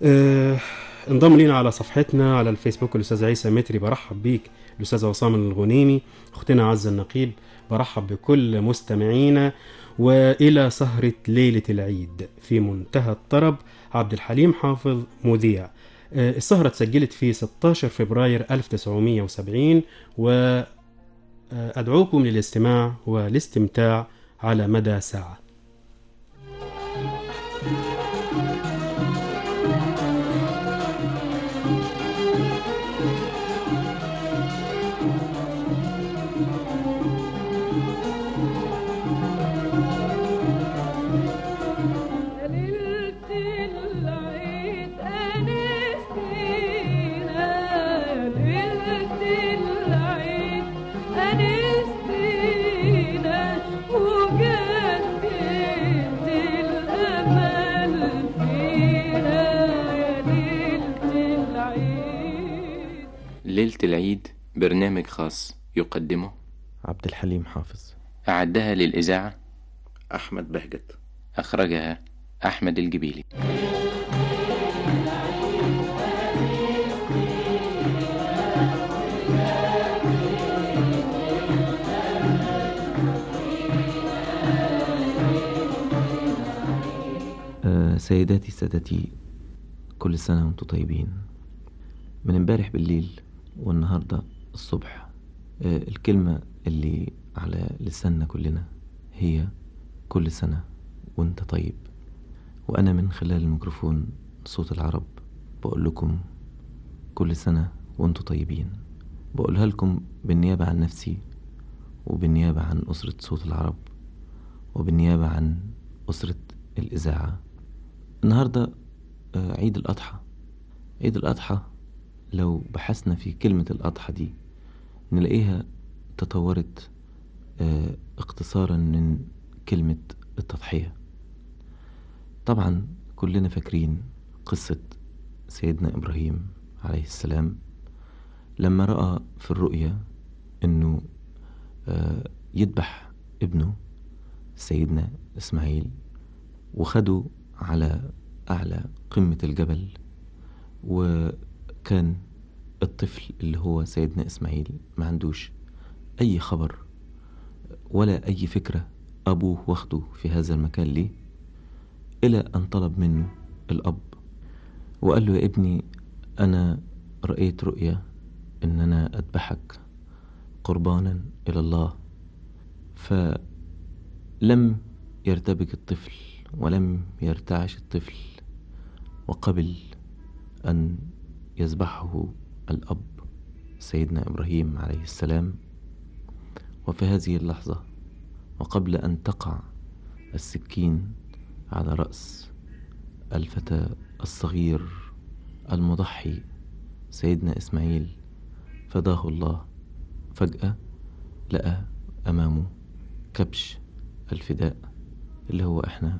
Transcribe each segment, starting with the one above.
آه، انضم لينا على صفحتنا على الفيسبوك الأستاذ عيسى متري. برحب بيك الأستاذ عصام الغنيمي، أختنا عزة النقيب. برحب بكل مستمعينا. وإلى سهرة ليلة العيد في منتهى الطرب، عبد الحليم حافظ مذيع. السهرة اتسجلت في 16 فبراير 1970، وأدعوكم للاستماع والاستمتاع على مدى ساعة. ليلة العيد برنامج خاص يقدمه عبد الحليم حافظ. أعدها للإذاعة أحمد بهجت. أخرجها أحمد الجبيلي. سيداتي سادتي، كل سنة وانتم طيبين. من امبارح بالليل والنهاردة الصبح، الكلمة اللي على لساننا كلنا هي كل سنة وانت طيب. وأنا من خلال الميكروفون صوت العرب بقول لكم كل سنة وانتم طيبين. بقولها لكم بالنيابة عن نفسي، وبالنيابة عن أسرة صوت العرب، وبالنيابة عن أسرة الإذاعة. النهاردة عيد الأضحى. عيد الأضحى لو بحثنا في كلمة الأضحى دي نلاقيها تطورت اختصارا من كلمة التضحية. طبعا كلنا فاكرين قصة سيدنا إبراهيم عليه السلام لما رأى في الرؤيا أنه يذبح ابنه سيدنا إسماعيل، وخده على أعلى قمة الجبل. وكان الطفل اللي هو سيدنا إسماعيل ما عندوش أي خبر ولا أي فكرة أبوه واخده في هذا المكان ليه، إلى أن طلب منه الأب وقال له: يا ابني، أنا رأيت رؤيا أن أنا أذبحك قربانا إلى الله. فلم يرتبك الطفل ولم يرتعش الطفل، وقبل أن يذبحه الأب سيدنا إبراهيم عليه السلام. وفي هذه اللحظة وقبل أن تقع السكين على رأس الفتى الصغير المضحي سيدنا إسماعيل فداه الله، فجأة لقى أمامه كبش الفداء اللي هو إحنا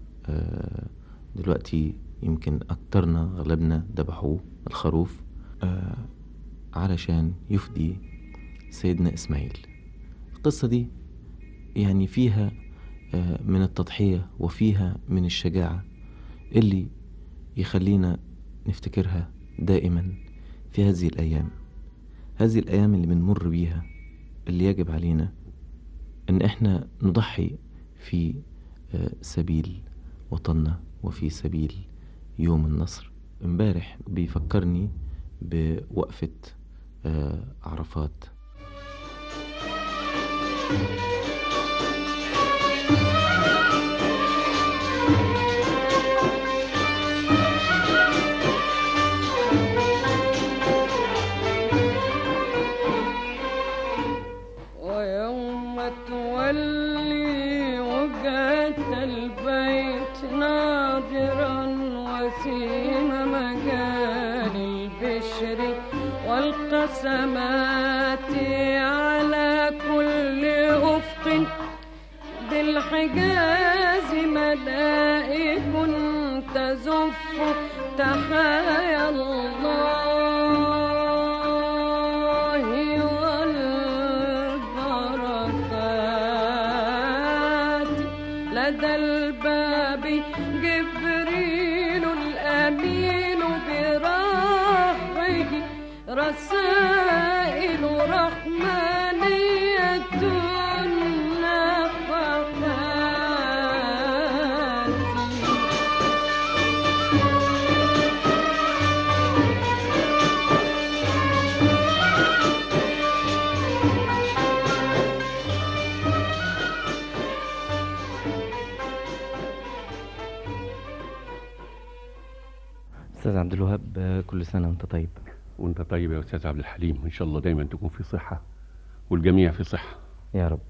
دلوقتي يمكن أكترنا أغلبنا ذبحوه، الخروف، علشان يفدي سيدنا إسماعيل. القصة دي يعني فيها من التضحية وفيها من الشجاعة اللي يخلينا نفتكرها دائما في هذه الأيام. هذه الأيام اللي بنمر بيها، اللي يجب علينا أن احنا نضحي في سبيل وطننا وفي سبيل يوم النصر. امبارح بيفكرني بوقفة عرفات. ويوم تولي وجهة البيت ناظرا وسيم مجال البشر والقسمات على كل أفق بالحجاز ملائك تزف تحايا الله والبركات. لدى الباب جبريل الأمين رسائل رحمانية أستاذ عبد الوهاب، كل سنة وأنت طيب. وانت طيب يا استاذ عبد الحليم، ان شاء الله دايما تكون في صحة والجميع في صحة يا رب.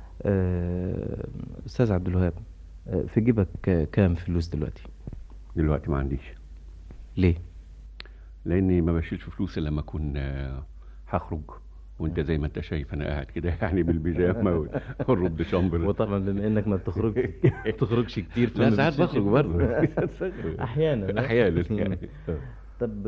أستاذ عبد الوهاب، في جيبك كام فلوس دلوقتي؟ دلوقتي ما عنديش. ليه؟ لاني ما بشيلش فلوس الا لما اكون هخرج، وانت زي ما انت شايف انا قاعد كده يعني بالبيجامه والرد شامبر. وطبعا بما انك ما بتخرجش كتير، لا ساعات بخرج برضه احيانا يعني. طب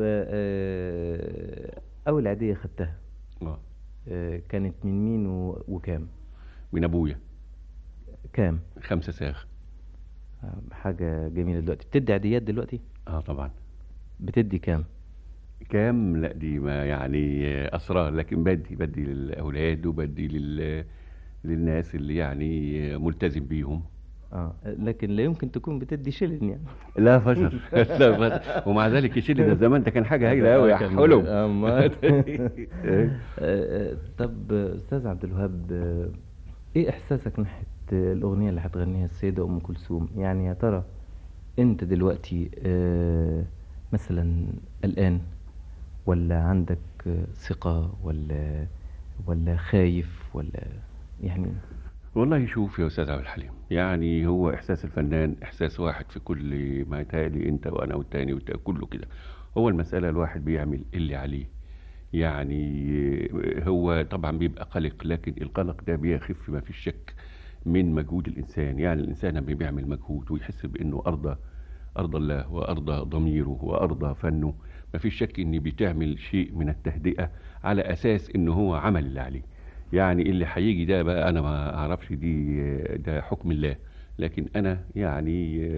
اول عيدية خدتها كانت من مين وكام؟ من ابويا. كام؟ 5 ساغ. حاجة جميلة. دلوقتي بتدي عيديات دلوقتي؟ طبعا. بتدي كام؟ لا دي ما يعني اسرار، لكن بدي للاولاد وبدي للناس اللي يعني ملتزم بيهم. لكن لا يمكن تكون بتدي شيلن يعني. لا فشل. لا فشل. ومع ذلك الشيلن ده زمان ده كان حاجه هايله قوي يا حلو. طب استاذ عبد الوهاب، ايه احساسك ناحيه الاغنيه اللي هتغنيها السيده ام كلثوم؟ يعني يا ترى انت دلوقتي مثلا قلقان، ولا عندك ثقه، ولا خايف، ولا يعني؟ والله شوف يا استاذ عبد الحليم، يعني هو احساس الفنان احساس واحد في كل ما يتهيألي، انت وانا والتاني كله كده. هو المسألة الواحد بيعمل اللي عليه، يعني هو طبعا بيبقى قلق، لكن القلق ده بيخف ما فيش شك من مجهود الانسان. يعني الانسان لما بيعمل مجهود ويحس بانه ارضى الله وارضى ضميره وارضى فنه، ما فيش شك ان بتعمل شيء من التهدئة على اساس انه هو عمل اللي عليه. يعني اللي هيجي ده بقى انا ما اعرفش، ده حكم الله، لكن انا يعني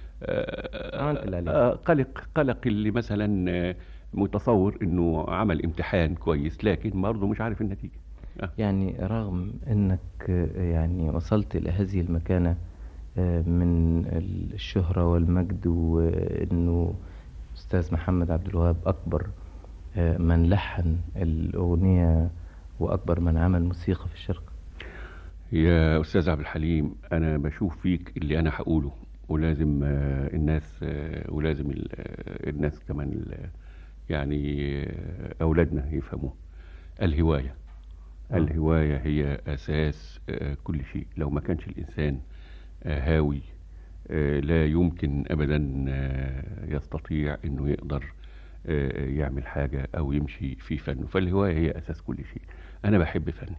قلق اللي مثلا متصور انه عمل امتحان كويس لكن برضه مش عارف النتيجة. يعني رغم انك يعني وصلت الى هذه المكانة من الشهرة والمجد، وانه استاذ محمد عبد الوهاب اكبر من لحن الاغنية واكبر من عمل موسيقى في الشرق. يا استاذ عبد الحليم، انا بشوف فيك اللي انا هقوله، ولازم الناس كمان يعني اولادنا يفهموا. الهواية هي اساس كل شيء. لو ما كانش الانسان هاوي لا يمكن ابدا يستطيع انه يقدر يعمل حاجة او يمشي في فنه. فالهواية هي اساس كل شيء. انا بحب فني،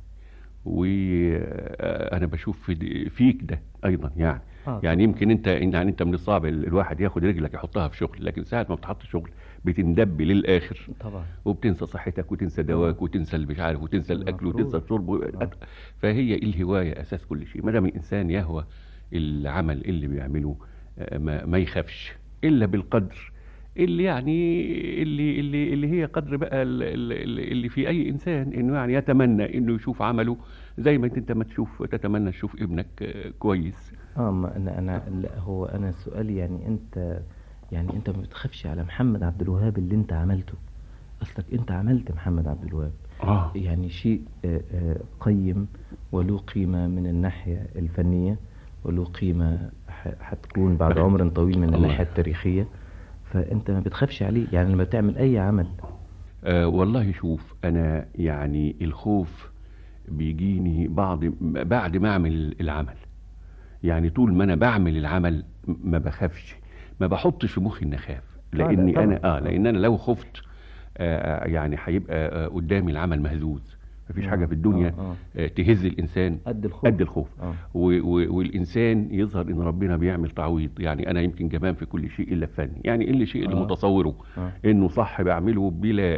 وانا بشوف فيك ده ايضا يعني يمكن انت من الصعب الواحد ياخد رجلك يحطها في شغل، لكن ساعة ما بتحط شغل بتندب للاخر طبعا، وبتنسى صحتك وتنسى دواك وتنسى مش عارف وتنسى الاكل وتنسى الشرب. فهي الهواية اساس كل شيء. ما دام الانسان يهوى العمل اللي بيعمله ما يخافش الا بالقدر اللي يعني اللي هي قدر بقى اللي في اي انسان، انه يعني يتمنى انه يشوف عمله زي ما انت ما تتمنى تشوف ابنك كويس. ما انا لا، هو انا سؤالي يعني انت ما بتخافش على محمد عبد الوهاب اللي انت عملته؟ اصلك انت عملت محمد عبد الوهاب يعني شيء قيم وله قيمة من الناحية الفنية، وله قيمة هتكون بعد عمر طويل من الناحية التاريخية. فانت ما بتخافش عليه يعني لما بتعمل اي عمل؟ والله شوف، انا يعني الخوف بيجيني بعد ما اعمل العمل. يعني طول ما انا بعمل العمل ما بخافش، ما بحطش في مخي اني اخاف، لاني لان انا لو خفت يعني هيبقى قدامي العمل مهزوز. مفيش حاجة في الدنيا تهز الإنسان قد الخوف. والإنسان يظهر إن ربنا بيعمل تعويض. يعني أنا يمكن جبان في كل شيء إلا الفن، يعني اللي شيء اللي متصوره إنه صح بعمله بلا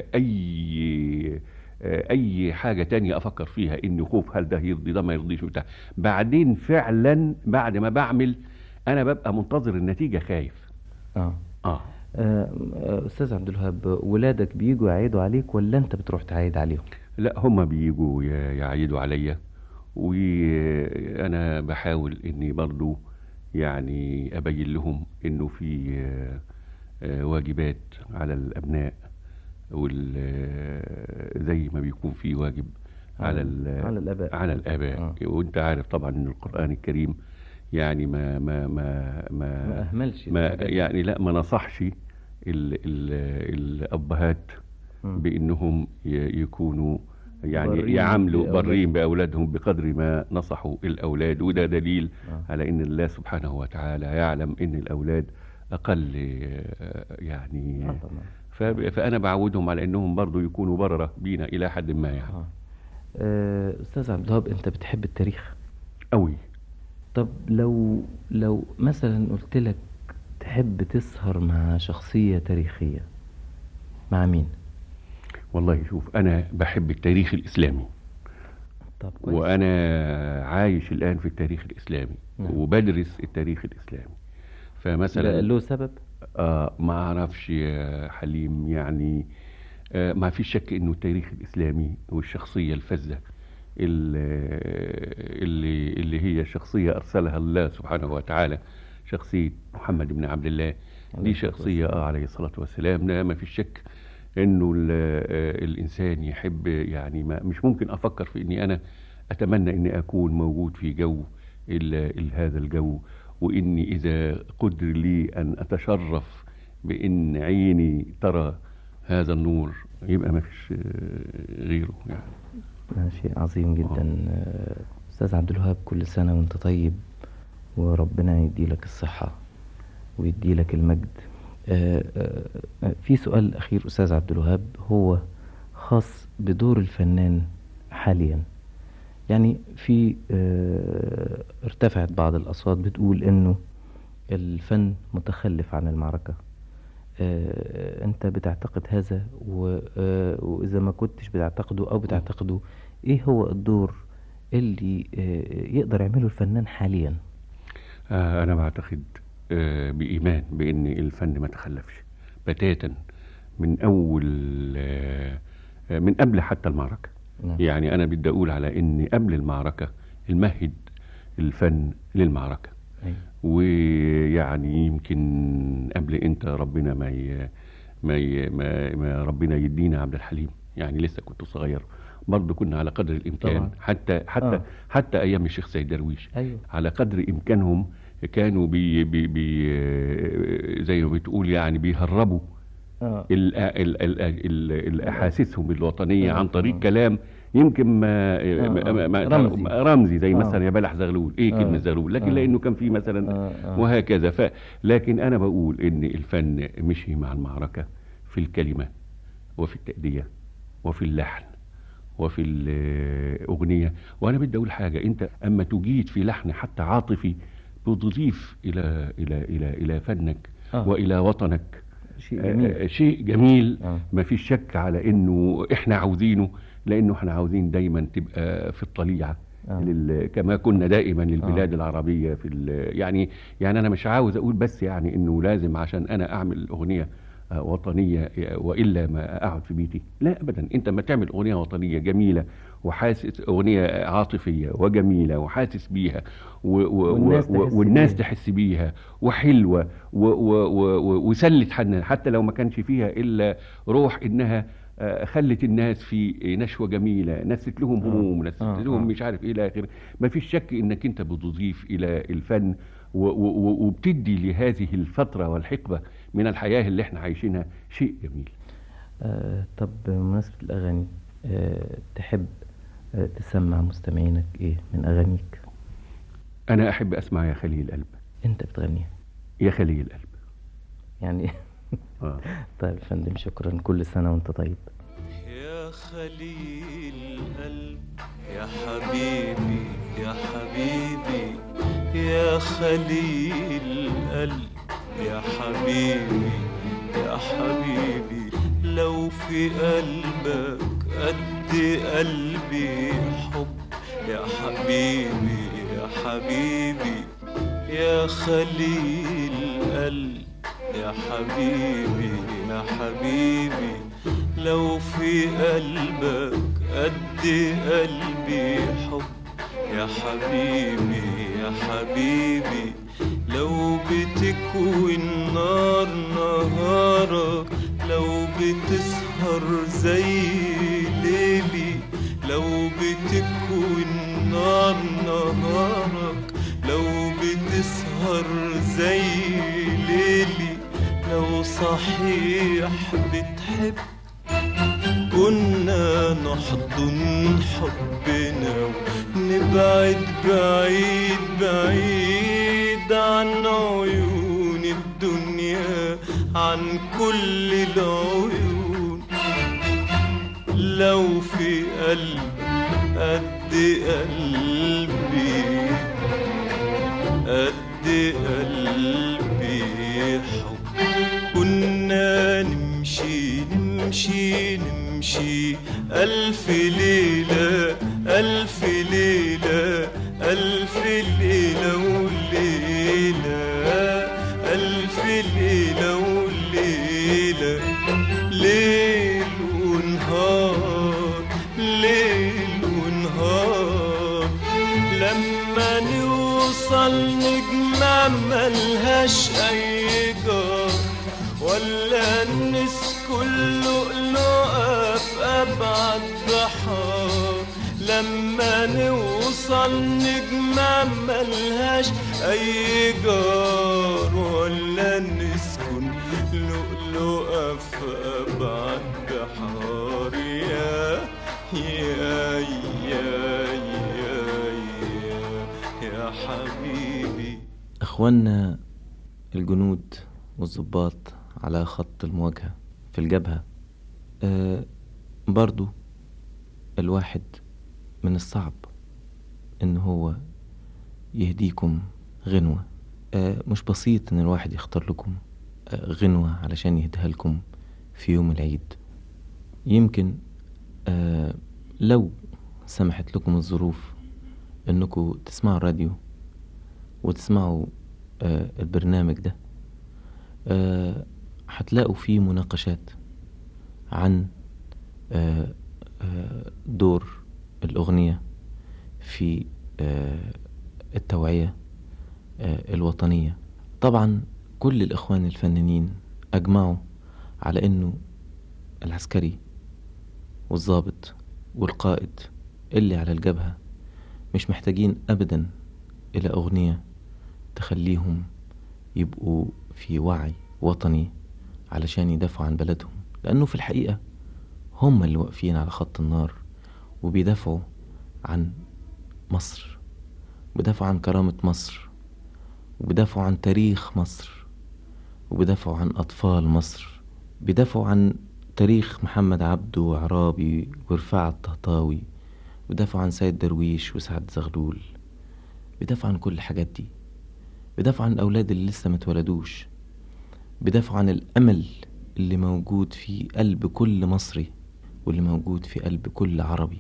أي حاجة تانية أفكر فيها إنه خوف هل ده يرضي ده ما يرضيش بتاع. بعدين فعلا بعد ما بعمل أنا ببقى منتظر النتيجة خايف. أستاذ عبد الوهاب، ولادك بيجوا يعيدوا عليك ولا أنت بتروح تعيد عليهم؟ لا، هم بيجوا يعيدوا عليا، وانا بحاول اني برضو يعني ابين لهم انه في واجبات على الابناء، زي ما بيكون في واجب على الآباء. على الآباء. وانت عارف طبعا ان القرآن الكريم يعني ما أهملش يعني لا، ما نصحش الأبهات بأنهم يكونوا يعني يعاملوا برين بأولادهم بقدر ما نصحوا الأولاد. وده دليل على أن الله سبحانه وتعالى يعلم أن الأولاد أقل يعني. فأنا بعودهم على أنهم برضو يكونوا بررة بينا إلى حد ما يعني. أستاذ عبد الوهاب، أنت بتحب التاريخ أوي. طب لو مثلا قلت لك تحب تسهر مع شخصية تاريخية، مع مين؟ والله شوف، أنا بحب التاريخ الإسلامي. طب كويس. وأنا عايش الآن في التاريخ الإسلامي وبدرس التاريخ الإسلامي. فمثلا له سبب؟ ما أعرفش يا حليم يعني. ما فيش شك إنه التاريخ الإسلامي والشخصية الفذة اللي هي شخصية أرسلها الله سبحانه وتعالى، شخصية محمد بن عبد الله. دي شخصية عليه الصلاة والسلام. ده ما فيش شك إنه الإنسان يحب يعني. مش ممكن أفكر في إني أنا أتمنى إني أكون موجود في جو هذا الجو، وإني إذا قدر لي أن أتشرف بإن عيني ترى هذا النور يبقى ما فيش غيره يعني. شيء عظيم جدا. أستاذ عبد الوهاب، كل سنة وانت طيب، وربنا يديلك الصحة ويديلك المجد. في سؤال أخير أستاذ عبد الوهاب، هو خاص بدور الفنان حاليا. يعني في ارتفعت بعض الأصوات بتقول إنه الفن متخلف عن المعركة. أنت بتعتقد هذا؟ وإذا ما كنتش بتعتقده أو بتعتقده، إيه هو الدور اللي يقدر يعمله الفنان حاليا؟ أنا بعتقد بإيمان بأن الفن ما تخلفش بتاتا من أول من قبل حتى المعركة. يعني أنا بدي أقول على أن قبل المعركة المهد الفن للمعركة. ويعني يمكن قبل انت ربنا ما ربنا يدينا عبد الحليم، يعني لسه كنت صغير برضه، كنا على قدر الامكان طبعا. حتى ايام الشيخ سيد درويش. أيوه. على قدر امكانهم كانوا زي ما بتقول يعني بيهربوا احاسيسهم الوطنيه عن طريق كلام يمكن رمزي زي مثلا يا بلح زغلول. ايه كلمة زغلول؟ لكن لانه كان في مثلا وهكذا. لكن انا بقول ان الفن مشي مع المعركة في الكلمة وفي التأدية وفي اللحن وفي الأغنية. وانا بدي اقول حاجة، انت اما تجيد في لحن حتى عاطفي بتضيف الى فنك والى وطنك شيء جميل. ما فيش شك على انه احنا عاوزينه، لانه احنا عاوزين دايما تبقى في الطليعة كما كنا دائما للبلاد العربية في يعني انا مش عاوز اقول بس يعني انه لازم عشان انا اعمل اغنية وطنية والا ما اقعد في بيتي. لا ابدا، انت ما تعمل اغنية وطنية جميلة وحاسس، اغنية عاطفية وجميلة وحاسس بيها والناس تحس بيها وحلوة وسلت حنان، حتى لو ما كانش فيها الا روح انها خلت الناس في نشوة جميلة، نست لهم هموم، نست لهم مش عارف ايه الى اخره. ما فيش شك انك انت بتضيف الى الفن وبتدي لهذه الفترة والحقبة من الحياة اللي احنا عايشينها شيء جميل. طب بمناسبة الأغاني، تحب تسمع مستمعينك ايه من أغانيك؟ أنا أحب أسمع يا خليل القلب. أنت بتغنيها؟ يا خليل القلب يعني طيب يا فندم، شكرا. كل سنة وانت طيب. يا خليل القلب يا حبيبي يا حبيبي يا خليل القلب يا حبيبي يا حبيبي، لو في قلبك قد قلبي حب يا حبيبي يا حبيبي يا خليل القلب يا حبيبي يا حبيبي لو في قلبك قد قلبي حب يا حبيبي يا حبيبي لو بتكوي النار نهارك لو بتسهر زي ليلي لو بتكوي النار نهارك لو بتسهر زي ليلي لو صحيح بتحب كنا نحضن حبنا ونبعد بعيد بعيد عن عيون الدنيا عن كل العيون لو في قلبك قد قلبي قد قلبي حب كنا نمشي نمشي نمشي ألف ليلة ألف ليلة ألف ليلة وليلة ألف ليلة وليلة ليل ونهار ليل ونهار لما نوصل نجمع ملهاش أي جار ولا الناس كله لقى في أبعد بحار لما نوصل نجمع ملهاش أي جار ولا نسكن لؤلؤة في أبعد بحار يا يا يا يا حبيبي. أخواننا الجنود والضباط على خط المواجهة في الجبهة برضو الواحد من الصعب إن هو يهديكم غنوة مش بسيط إن الواحد يختار لكم غنوة علشان يهديها لكم في يوم العيد. يمكن لو سمحت لكم الظروف إنكم تسمعوا الراديو وتسمعوا البرنامج ده هتلاقوا فيه مناقشات عن دور الأغنية في التوعية الوطنية. طبعا كل الإخوان الفنانين أجمعوا على أنه العسكري والضابط والقائد اللي على الجبهة مش محتاجين أبدا إلى أغنية تخليهم يبقوا في وعي وطني علشان يدافعوا عن بلدهم، لأنه في الحقيقة هم اللي واقفين على خط النار وبيدافعوا عن مصر، بيدافعوا عن كرامة مصر، وبيدافعوا عن تاريخ مصر، وبيدافعوا عن أطفال مصر، بيدافعوا عن تاريخ محمد عبده وعرابي ورفاعة الطهطاوي، بيدافعوا عن سيد درويش وسعد زغلول، بيدافعوا عن كل الحاجات دي، بيدافعوا عن الأولاد اللي لسه ما اتولدوش، بيدافعوا عن الأمل اللي موجود في قلب كل مصري واللي موجود في قلب كل عربي.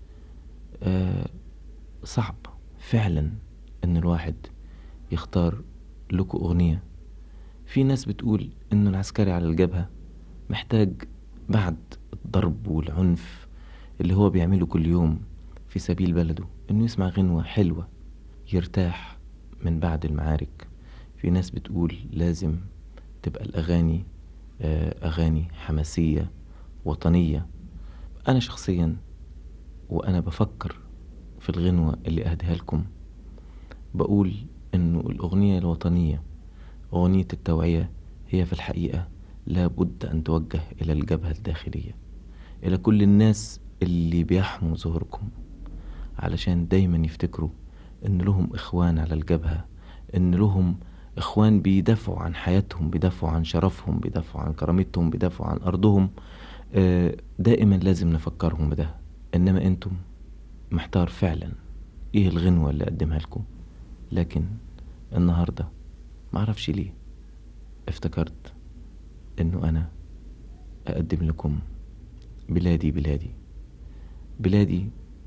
صعب فعلا ان الواحد يختار لكم أغنية. في ناس بتقول ان العسكري على الجبهة محتاج بعد الضرب والعنف اللي هو بيعمله كل يوم في سبيل بلده انه يسمع غنوة حلوة يرتاح من بعد المعارك. في ناس بتقول لازم تبقى الأغاني أغاني حماسية وطنية. أنا شخصيا وأنا بفكر في الغنوة اللي أهديها لكم بقول إنه الأغنية الوطنية أغنية التوعية هي في الحقيقة لابد أن توجه إلى الجبهة الداخلية، إلى كل الناس اللي بيحموا ظهوركم، علشان دايما يفتكروا إن لهم إخوان على الجبهة، إن لهم إخوان بيدافعوا عن حياتهم، بيدافعوا عن شرفهم، بيدافعوا عن كرامتهم، بيدافعوا عن أرضهم. دائما لازم نفكرهم بده. إنما أنتم محتار فعلا إيه الغنوة اللي أقدمها لكم، لكن النهاردة معرفش ليه افتكرت إنه أنا أقدم لكم بلادي بلادي بلادي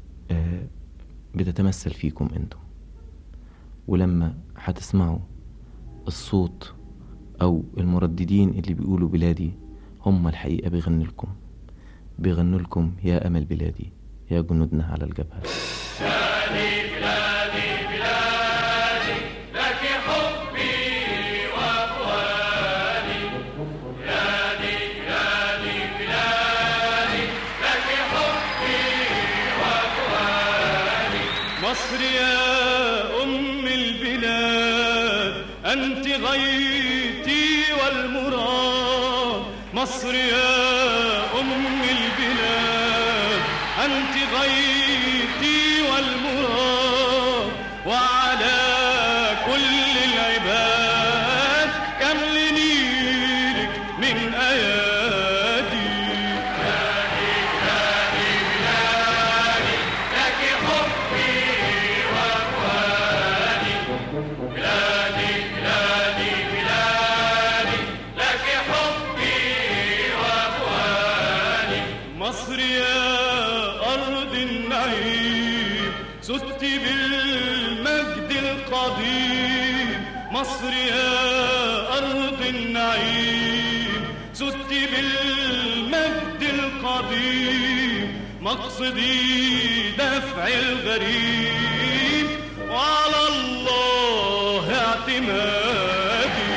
بتتمثل فيكم أنتم. ولما هتسمعوا الصوت أو المرددين اللي بيقولوا بلادي هم الحقيقة بيغنوا لكم يا أمل بلادي يا جنودنا على الجبهة. مصر يا أم البلاد أنت غايتي والمراد. مصر يا أم البلاد أنت غايتي والمراد. وعلى كل العباد كمل نيلك من أيادي. مصر يا أرض النعيم زدت بالمجد القديم. مصر يا أرض النعيم زدت بالمجد القديم. مقصدي دفع الغريب وعلى الله اعتمادي.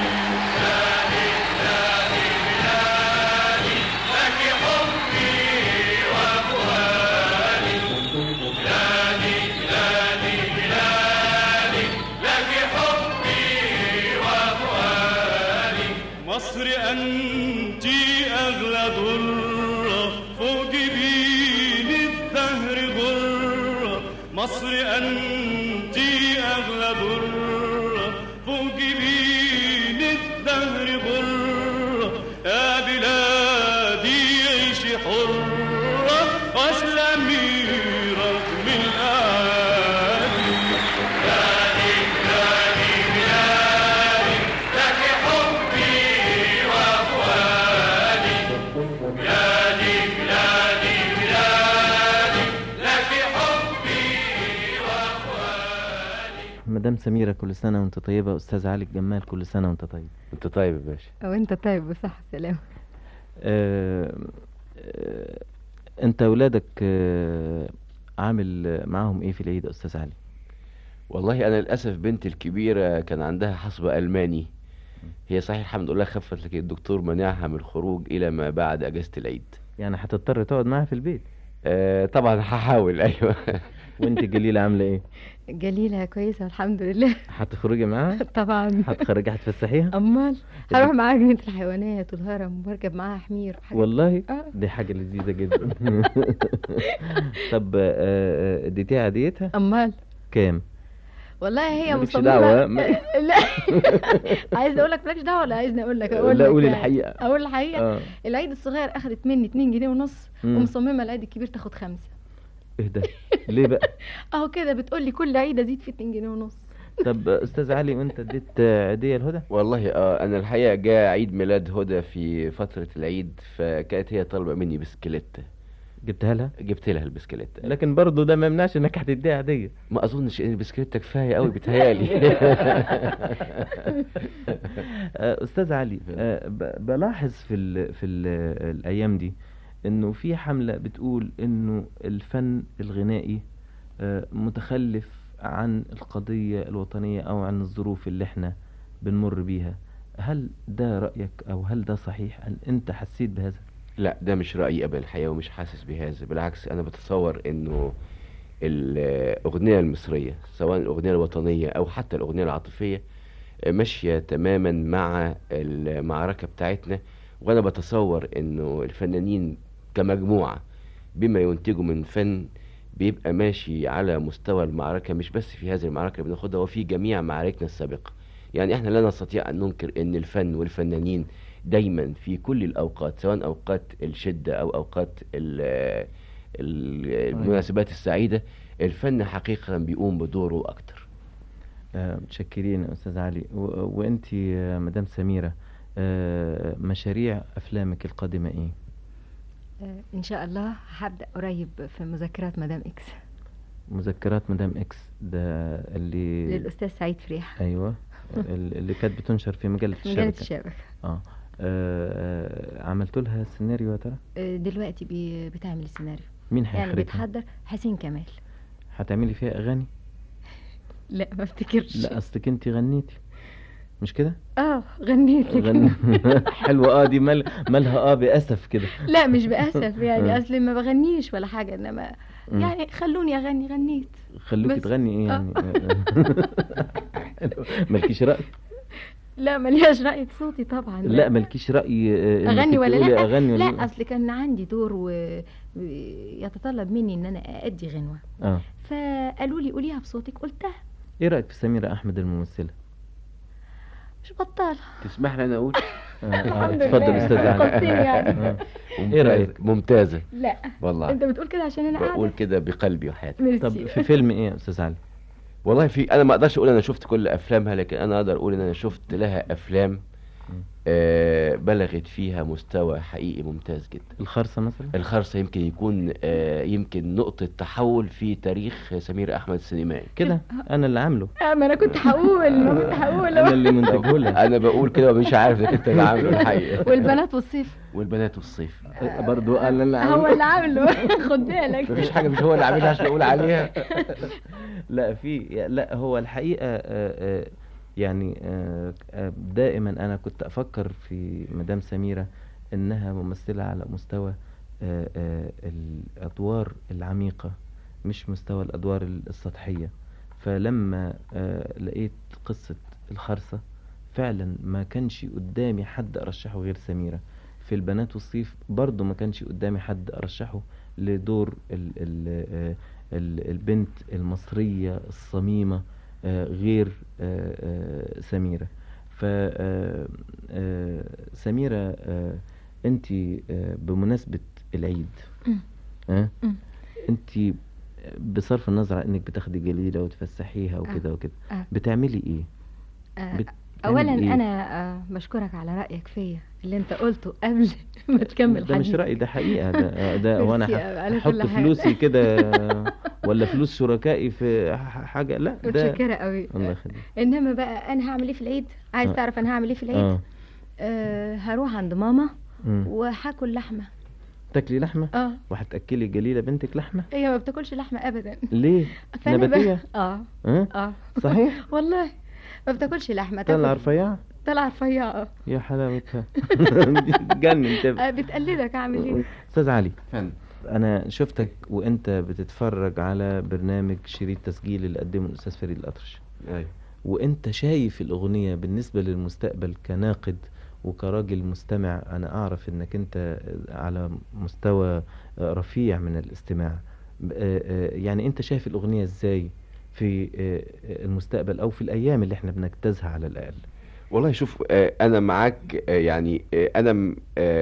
مصر أنت أغلى ضرة فوق جبين الدهر غرة. مصر أنت أغلى ضرة فوق جبين الدهر غرة. يا بلادي عيشي حرة واسلمي رغم الأعادي. مدام سميرة كل سنة وانت طيبة. أستاذ علي الجمال كل سنة وانت طيب. انت طيب يا باشا. وانت طيب بصحة سلام. انت ولادك عامل معاهم ايه في العيد يا أستاذ علي؟ والله انا للاسف بنتي الكبيره كان عندها حصبه الماني. هي صحيح الحمد لله خفت، لكن الدكتور منعها من الخروج الى ما بعد اجازه العيد. يعني هتضطر تقعد معاها في البيت؟ طبعا هحاول. ايوه. وانت جليلة عاملة ايه؟ جليلة كويسة الحمد لله. هتخرجي معاها؟ طبعا. هتخرجي هتفسحيها؟ امال هروح معاها جنينة الحيوانات والهرم واركب معاها حمير وحاجات. والله دي حاجة لذيذة جدا. طب اديتيها عاديتها؟ امال كام؟ والله هي مالكش مصممة. دعوة. لا. عايز اقول لك مالكش دعوة ولا عايزني اقول لك؟ اقول لا لك قولي يعني. الحقيقة. اقول الحقيقة. اه العيد الصغير اخدت مني 2 جنيه ونص ومصممة العيد الكبير تاخد 5. ايه ده؟ ليه بقى؟ اهو كده بتقول لي كل عيد ازيد في 2 جنيه ونص. طب استاذ علي وانت اديت عيدية لهدى؟ والله انا الحقيقه جاء عيد ميلاد هدى في فتره العيد، فكانت هي طالبه مني بسكليت. جبتها لها؟ جبت لها البسكليت. لكن برضو ده ما يمنعش انك هتديها عادية. ما اظنش ان البسكليت كفايه قوي بتهيالي. استاذ علي بلاحظ في الايام دي انه في حملة بتقول انه الفن الغنائي متخلف عن القضية الوطنية او عن الظروف اللي احنا بنمر بيها. هل ده رأيك او هل ده صحيح؟ هل انت حسيت بهذا؟ لا، ده مش رأيي أبدا الحقيقة، ومش حاسس بهذا. بالعكس، أنا بتصور إنه الأغنية المصرية سواء الأغنية الوطنية أو حتى الأغنية العاطفية ماشية تماما مع المعركة بتاعتنا. وأنا بتصور إنه الفنانين كمجموعة بما ينتجوا من فن بيبقى ماشي على مستوى المعركة، مش بس في هذه المعركة اللي بناخدها وفي جميع معاركنا السابقة. يعني احنا لا نستطيع أن ننكر إن الفن والفنانين دايما في كل الأوقات، سواء أوقات الشدة أو أوقات المناسبات السعيدة، الفن حقيقة بيقوم بدوره أكتر. متشكرين أستاذ علي. وأنت مدام سميرة مشاريع أفلامك القادمة إيه؟ إن شاء الله هبدأ قريب في مذكرات مدام إكس. مذكرات مدام إكس ده اللي للأستاذ سعيد فريح. أيوة. اللي كانت بتنشر في مجلة مجلة الشبكة. الشبكة. عملتوا لها سيناريو يا ترى؟ دلوقتي بتعمل السيناريو. مين يعني هيخرجها؟ بتحضر حسين كمال. هتعملي فيها اغاني؟ لا ما افتكرش. لا اصلك انت غنيتي مش كده؟ غنيت لك. حلوة. دي مالها بأسف كده. لا مش بأسف يعني اصل ما بغنيش ولا حاجة، انما يعني خلوني اغني، غنيت. خلوكي بس. تغني ايه يعني؟ مالكيش رأي؟ لا ملياش رأي في صوتي طبعا. لا مالكيش رأي اغني ولا لا؟ اغني ولا لا اصل كان عندي دور ويتطلب مني ان انا أأدي غنوة. فقالوا لي قوليها بصوتك، قلتها. ايه رأيك في سميرة احمد الممثلة؟ مش بطالة. تسمح لي انا اقول؟ اتفضل استاذ علي. يعني. ايه رأيك؟ ممتازة. لا والله انت بتقول كده عشان انا بقول قاعدة. كده بقلبي وحياتي. ميرسي. طب في فيلم ايه يا استاذ علي؟ والله انا ما اقدرش اقول انا شفت كل افلامها، لكن انا اقدر اقول ان انا شفت لها افلام بلغت فيها مستوى حقيقي ممتاز جدا. الخرصة مثلا؟ الخرصة يمكن يكون يمكن نقطة تحول في تاريخ سمير احمد السينمائي. كده انا اللي عامله. ما انا كنت هقول انا اللي منتجه لها. انا بقول كده ومش عارف اذا كنت اللي عامله الحقيقة. والبنات والصيف. والبنات والصيف برضو انا اللي عامله. هو اللي عامله. خد بالك. مفيش حاجة مش هو اللي عاملها عشان اقول عليها. لا هو الحقيقة يعني دائما انا كنت افكر في مدام سميرة انها ممثلة على مستوى الادوار العميقة، مش مستوى الادوار السطحية. فلما لقيت قصة الخرصة فعلا ما كانش قدامي حد ارشحه غير سميرة. في البنات والصيف برضو ما كانش قدامي حد ارشحه لدور البنت المصرية الصميمة غير سميرة. سميرة انت بمناسبة العيد انت بصرف النظر عن انك بتاخدي جليلة وتفسحيها وكده وكده بتعملي ايه؟ اولا انا بشكرك على رايك فيا اللي انت قلته قبل ما تكمل ده مش رايي، ده حقيقه. ده وانا هحط كل فلوسي كده ولا فلوس شركائي في حاجه؟ لا ده متشكره قوي. الله يخليك. انما بقى انا هعمل ايه في العيد؟ عايز تعرف انا هعمل ايه في العيد؟ هروح عند ماما وهاكل لحمه. تاكلي لحمه؟ وهتاكلي جليله بنتك لحمه؟ هي ما بتاكلش لحمه ابدا. ليه؟ نباتيه؟ صحيح والله ما بتاكلش لحمه. طلع رفيعه؟ طلع رفيعه. يا حلاوتها. جنن. تبقى بتقلدك. اعمل ايه؟ استاذ علي انا شفتك وانت بتتفرج على برنامج شريط تسجيل اللي قدمه الاستاذ فريد الأطرش. ايوه. وانت شايف الاغنيه بالنسبه للمستقبل كناقد وكراجل مستمع. انا اعرف انك انت على مستوى رفيع من الاستماع. يعني انت شايف الاغنيه ازاي في المستقبل او في الايام اللي احنا بنجتازها على الاقل؟ والله شوف انا معاك. يعني انا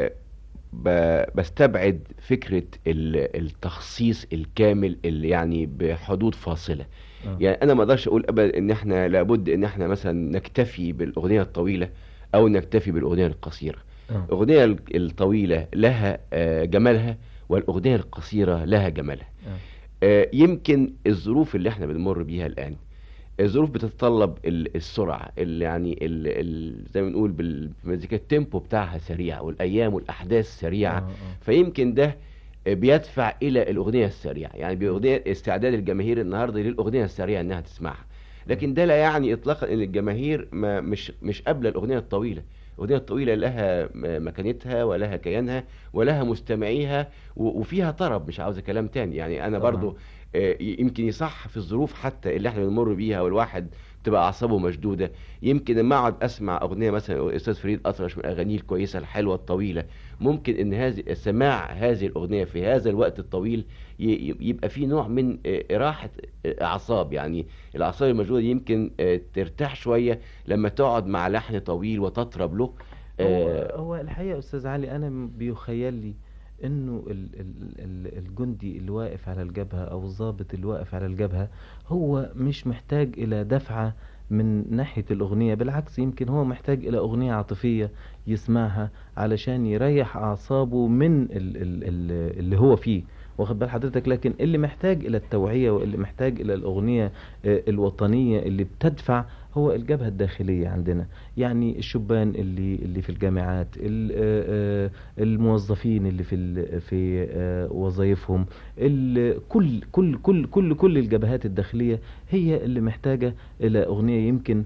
بستبعد فكرة التخصيص الكامل اللي يعني بحدود فاصلة. يعني انا ما اقدرش اقول ابدا ان احنا لابد ان احنا مثلا نكتفي بالاغنية الطويلة او نكتفي بالاغنية القصيرة. الاغنية الطويلة لها جمالها والاغنية القصيرة لها جمالها. يمكن الظروف اللي احنا بنمر بيها الان الظروف بتتطلب السرعة اللي يعني زي ما بنقول بالمزيكا التيمبو بتاعها سريع والايام والاحداث سريعة. فيمكن ده بيدفع الى الاغنية السريعة. يعني باغنية استعداد الجماهير النهاردة للاغنية السريعة انها تسمعها. لكن ده لا يعني اطلاقا ان الجماهير مش قابلة الاغنية الطويلة. الاغنية الطويلة لها مكانتها ولها كيانها ولها مستمعيها وفيها طرب. مش عاوز كلام تاني. يعني انا برضو يمكن يصح في الظروف حتى اللي احنا بنمر بيها والواحد تبقى اعصابه مشدوده. يمكن لما اقعد اسمع اغنيه مثلا الاستاذ فريد أطرش من اغانيه الكويسه الحلوه الطويله، ممكن ان سماع هذه الاغنيه في هذا الوقت الطويل يبقى فيه نوع من راحه اعصاب. يعني الاعصاب المشدوده يمكن ترتاح شويه لما تقعد مع لحن طويل وتطرب له. هو الحقيقه استاذ علي انا بيخيل لي انه الجندي اللي واقف على الجبهة او الضابط اللي واقف على الجبهة هو مش محتاج الى دفعة من ناحية الاغنية. بالعكس يمكن هو محتاج الى اغنية عاطفية يسمعها علشان يريح اعصابه من اللي هو فيه. واخد بال حضرتك؟ لكن اللي محتاج الى التوعية واللي محتاج الى الاغنية الوطنية اللي بتدفع هو الجبهة الداخلية عندنا، يعني الشبان اللي في الجامعات، الموظفين اللي في وظائفهم، كل الجبهات الداخلية هي اللي محتاجة إلى أغنية يمكن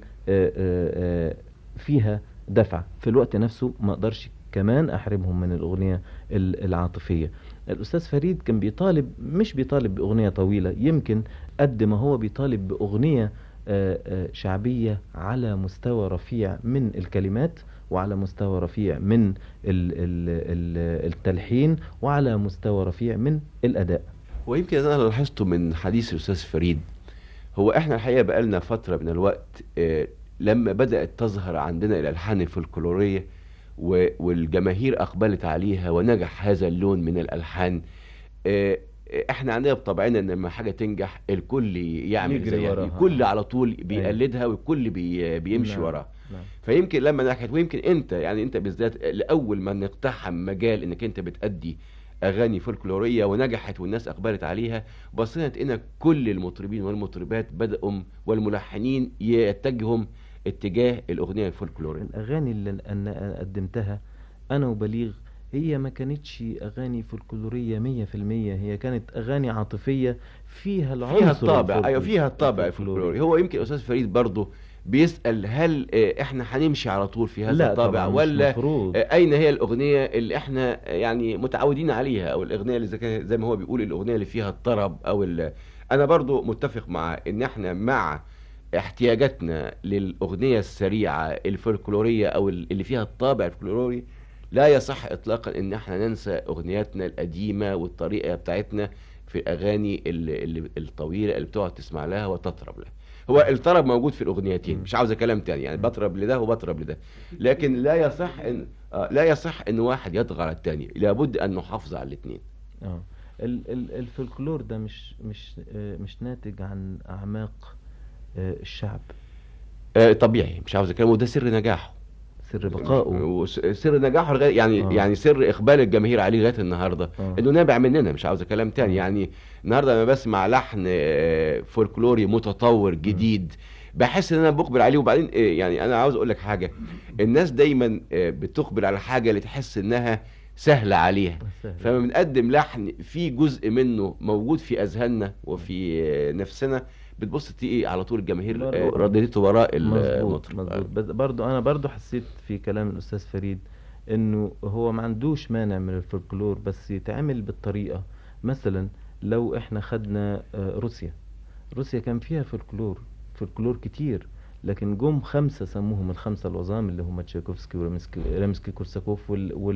فيها دفع. في الوقت نفسه ما أقدرش كمان أحرمهم من الأغنية العاطفية. الأستاذ فريد كان مش بيطالب بأغنية طويلة، يمكن قد ما هو بيطالب بأغنية شعبية على مستوى رفيع من الكلمات، وعلى مستوى رفيع من التلحين، وعلى مستوى رفيع من الأداء. ويمكن أنا لاحظته من حديث الأستاذ فريد، هو إحنا الحقيقة بقالنا فترة من الوقت لما بدأت تظهر عندنا الألحان الفولكلورية والجماهير أقبلت عليها ونجح هذا اللون من الألحان، احنا عندنا بطبعنا ان لما حاجه تنجح الكل يعمل زيها، الكل على طول بيقلدها والكل بيمشي وراها. فيمكن لما نجحت، ويمكن انت بالذات لاول ما نقتحم مجال انك انت بتأدي اغاني فولكلوريه ونجحت والناس اقبلت عليها، بصينا لقينا كل المطربين والمطربات بدأوا والملحنين يتجهوا اتجاه الاغنيه الفولكلوريه. الاغاني اللي انا قدمتها انا وبليغ هي ما كانتش اغاني فولكلوريه 100%، هي كانت اغاني عاطفيه فيها العنصر، فيها الطابع، ايوه فيها الطابع الفولكلوري. هو يمكن الاستاذ فريد برضه بيسأل هل احنا هنمشي على طول في هذا الطابع، ولا اين هي الاغنيه اللي احنا يعني متعودين عليها، او الاغنيه اللي زي ما هو بيقول الاغنيه اللي فيها الطرب، او انا برضه متفق معاه ان احنا مع احتياجاتنا للاغنيه السريعه الفولكلوريه او اللي فيها الطابع الفولكلوري، لا يصح اطلاقا ان احنا ننسى اغنياتنا القديمه والطريقه بتاعتنا في الاغاني الطويله اللي بتقعد تسمع لها وتطرب لها. هو الطرب موجود في الاغنيتين، مش عاوز كلام تاني، يعني بطرب لده وبطرب لده، لكن لا يصح ان واحد يطغى على الثاني، لابد ان نحافظ على الاثنين. الفولكلور ده مش ناتج عن اعماق الشعب، طبيعي، مش عاوز كلام، وده سر نجاحه، سر بقائه، سر نجاحه يعني سر اقبال الجماهير عليه لغايه النهارده، انه نابع مننا، مش عاوز كلام تاني. يعني النهارده لما بسمع لحن فولكلوري متطور جديد بحس ان انا بقبل عليه. وبعدين يعني انا عاوز اقول لك حاجه، الناس دايما بتقبل على حاجه اللي تحس انها سهله عليها، فلما بنقدم لحن في جزء منه موجود في اذهاننا وفي نفسنا بتبص تلاقي على طول الجماهير رددته وراء المطرب. مظبوط. انا برضو حسيت في كلام الاستاذ فريد انه هو ما عندوش مانع من الفولكلور، بس يتعمل بالطريقه. مثلا لو احنا خدنا روسيا كان فيها فولكلور كتير، لكن جم 5 سموهم الخمسة العظام اللي هم تشايكوفسكي ورامسكي كورساكوف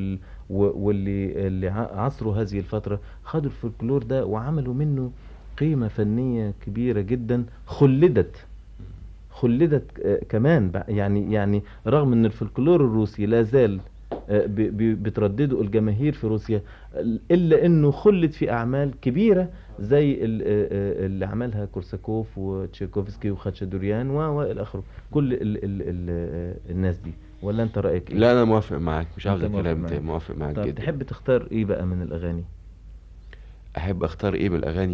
واللي عصروا هذه الفترة، خدوا الفولكلور ده وعملوا منه قيمة فنية كبيرة جدا، خلدت كمان، يعني رغم ان الفولكلور الروسي لا زال بتردده الجماهير في روسيا، الا انه خلد في اعمال كبيرة زي اللي عملها كورساكوف وتشايكوفسكي وخاتشادوريان والى اخره، كل الناس دي. ولا انت رايك ايه؟ لا انا موافق معاك، مش عاوز كلام تاني، موافق معاك جدا. تحب تختار ايه بقى من الاغاني؟ احب اختار ايه من الاغاني؟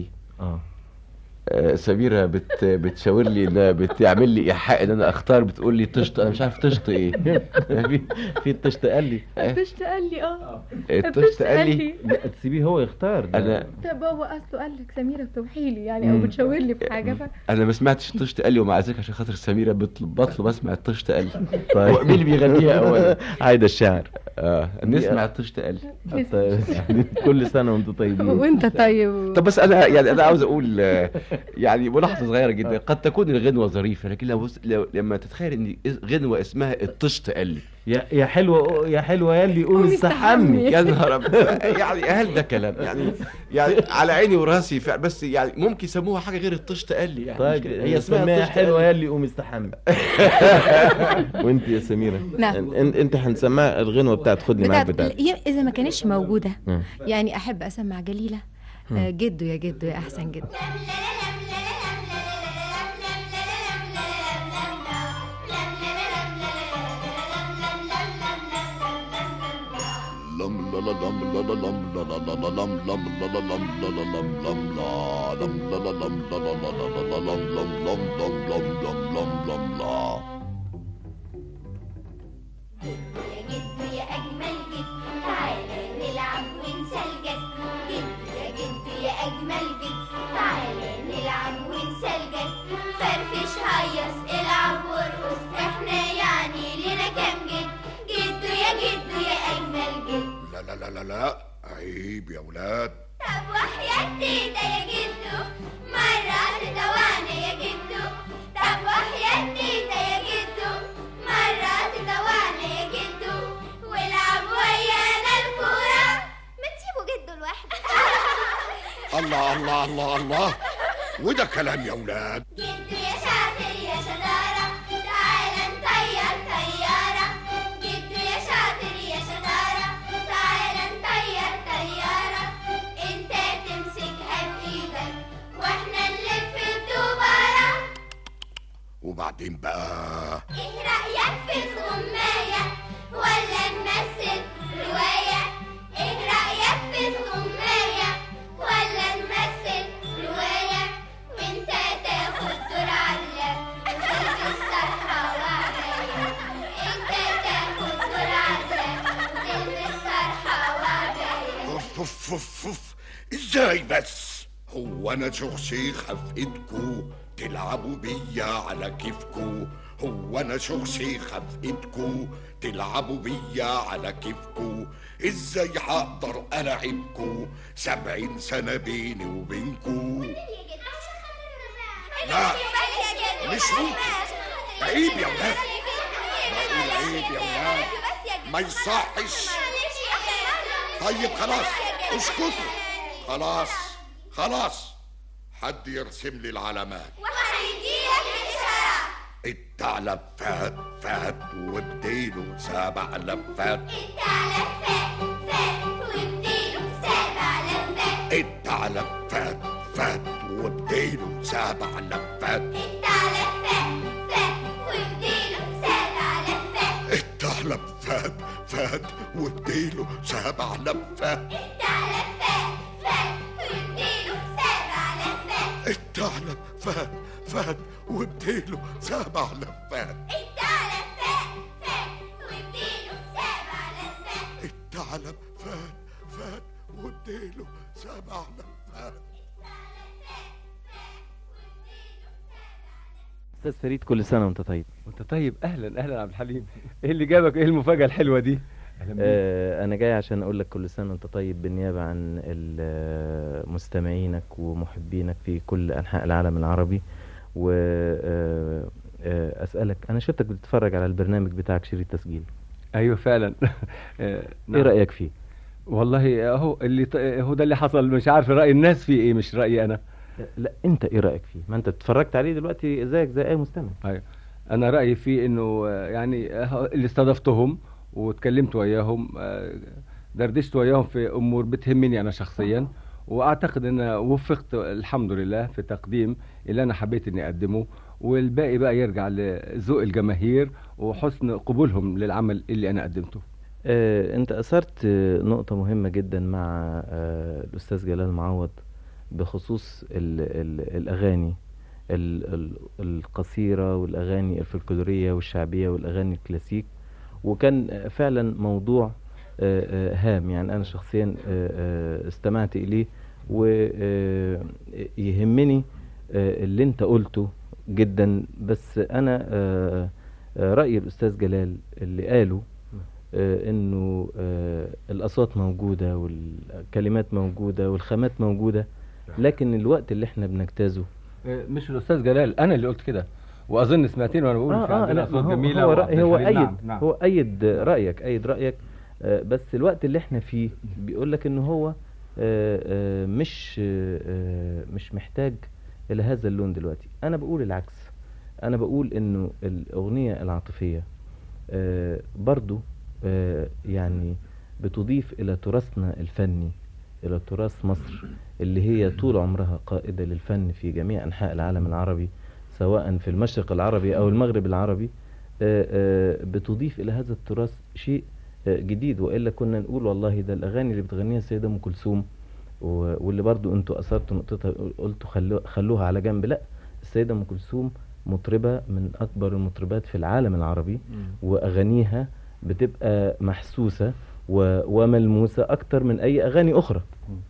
سميرة بتشاور لي انها بتعمل لي ايحاء ان انا اختار، بتقول لي طشت، انا مش عارف طشت ايه. في الطشت قال لي الطشت قال لي الطشت قال لي لا تسيبيه هو يختار. انا طب هو اصله قال لك سميرة بتوحي لي يعني، او بتشاور لي في حاجه انا ما سمعتش الطشت قال لي، ومع ذلك عشان خاطر سميرة بطلب اسمع الطشت قال لي. طيب مين اللي بيغنيها اولا؟ عايده الشاعر. نسمع الطشت قال لي. كل سنه وانتم طيبين. وانت طيب. طب بس انا عاوز اقول يعني ملاحظه صغيره جدا، قد تكون الغنوه ظريفه، لكن لما تتخيل ان غنوه اسمها الطشت قال لي، يا حلوه يا اللي قوم استحمي، يا نهار يعني هل ده كلام؟ يعني على عيني وراسي فعلا، بس يعني ممكن يسموها حاجه غير الطشت قال لي يعني. طيب هي اسمها حلوه يا اللي قوم استحمي. وانت يا سميره؟ نعم. انت هنسمع الغنوه بتاعت خدني معاك اذا ما كانتش موجوده يعني احب اسمع جليله جدو يا احسن جدو. لم لا عيب يا ولاد. طب وحياة تيتا يا جدو مرة تدوانا يا جدو. طب وحياة تيتا يا جدو مرة تدوانا يا جدو والعب ويانا الكورة. ما تسيبوا جدو لوحده. الله الله الله الله، وده كلام يا ولاد. جدو يا شاطر يا شطارة تعالى نطير طيارة. جدو يا شاطر يا شطارة تعالى نطير طيارة. انت تمسكها بايدك واحنا نلف الدوبارة. وبعدين بقى ايه رأيك في الغماية ولا نمثل رواية؟ ايه رأيك في الغماية ولا نمثل رواية؟ وانت تاخد دور عقلك وتلبس طرحة وعباية. انت تاخد دور عقلك وتلبس طرحة وعباية. اوف ازاي بس؟ هو انا شخشيخة في ايدكو تلعبوا بيا على كيفكو؟ هو انا شخشيخة في ايدكو تلعبوا بيا على كيفكو؟ ازاي هقدر العبكو 70 سنة بيني وبينكو؟ لا مش ممكن، عيب يا ولاد، بقول عيب يا ولاد، ما يصحش. طيب خلاص اسكتوا، خلاص حد يرسم لي العلامات. وهنديلك الإشارة. الثعلب فات وبديله 7 لفات. الثعلب فات وبديله 7 لفات. الثعلب فات وبديله 7 لفات. الثعلب فات وبديله 7 لفات. الثعلب فات وبديله 7 لفات. الثعلب فات وبديله 7 لفات. الثعلب فات وبديله 7 لفات. الثعلب فات وبديله 7 لفات. الثعلب فات وبديله 7 لفات. استاذ فريد، كل سنه وانت طيب. وانت طيب. اهلا عبد الحليم. ايه اللي جابك؟ ايه المفاجاه الحلوه دي؟ انا جاي عشان اقول لك كل سنه وانت طيب بالنيابه عن مستمعينك ومحبينك في كل انحاء العالم العربي. واسالك، انا شفتك بتتفرج على البرنامج بتاعك شريط تسجيل. ايوه فعلا. ايه رايك فيه؟ والله هو ده اللي حصل. مش عارف راي الناس فيه ايه، مش رايي انا. لا انت ايه رايك فيه؟ ما انت اتفرجت عليه دلوقتي زيك زي اي مستمع. ايوه، انا رايي فيه انه يعني اللي استضفتهم واتكلمت وياهم، دردشت وياهم في امور بتهمني انا شخصيا، واعتقد ان وفقت الحمد لله في تقديم اللي انا حبيت اني اقدمه، والباقي بقى يرجع لذوق الجماهير وحسن قبولهم للعمل اللي انا قدمته. انت اثرت نقطة مهمة جدا مع الاستاذ جلال معوض بخصوص الاغاني القصيرة والاغاني الفلكلورية والشعبية والاغاني الكلاسيك، وكان فعلا موضوع هام. يعني انا شخصيا استمعت اليه، ويهمني اللي انت قلته جدا. بس انا رأي الاستاذ جلال اللي قاله انه الاصوات موجودة والكلمات موجودة والخامات موجودة، لكن الوقت اللي احنا بنجتازه. مش الاستاذ جلال، انا اللي قلت كده، واظن سمعتين وانا بقول في عندنا اصوات جميلة. هو ايد رأيك بس الوقت اللي احنا فيه بيقول لك انه هو مش محتاج الى هذا اللون دلوقتي. انا بقول العكس، انا بقول انه الاغنية العاطفية برضو يعني بتضيف الى تراثنا الفني، الى تراث مصر اللي هي طول عمرها قائدة للفن في جميع انحاء العالم العربي، سواء في المشرق العربي او المغرب العربي. بتضيف الى هذا التراث شيء جديد، والا كنا نقول والله ده الاغاني اللي بتغنيها السيده ام كلثوم واللي برضو انتوا اثرتوا نقطتها قلتوا خلوها على جنب. لا، السيده ام كلثوم مطربه من اكبر المطربات في العالم العربي، واغانيها بتبقى محسوسه وملموسه اكتر من اي اغاني اخرى.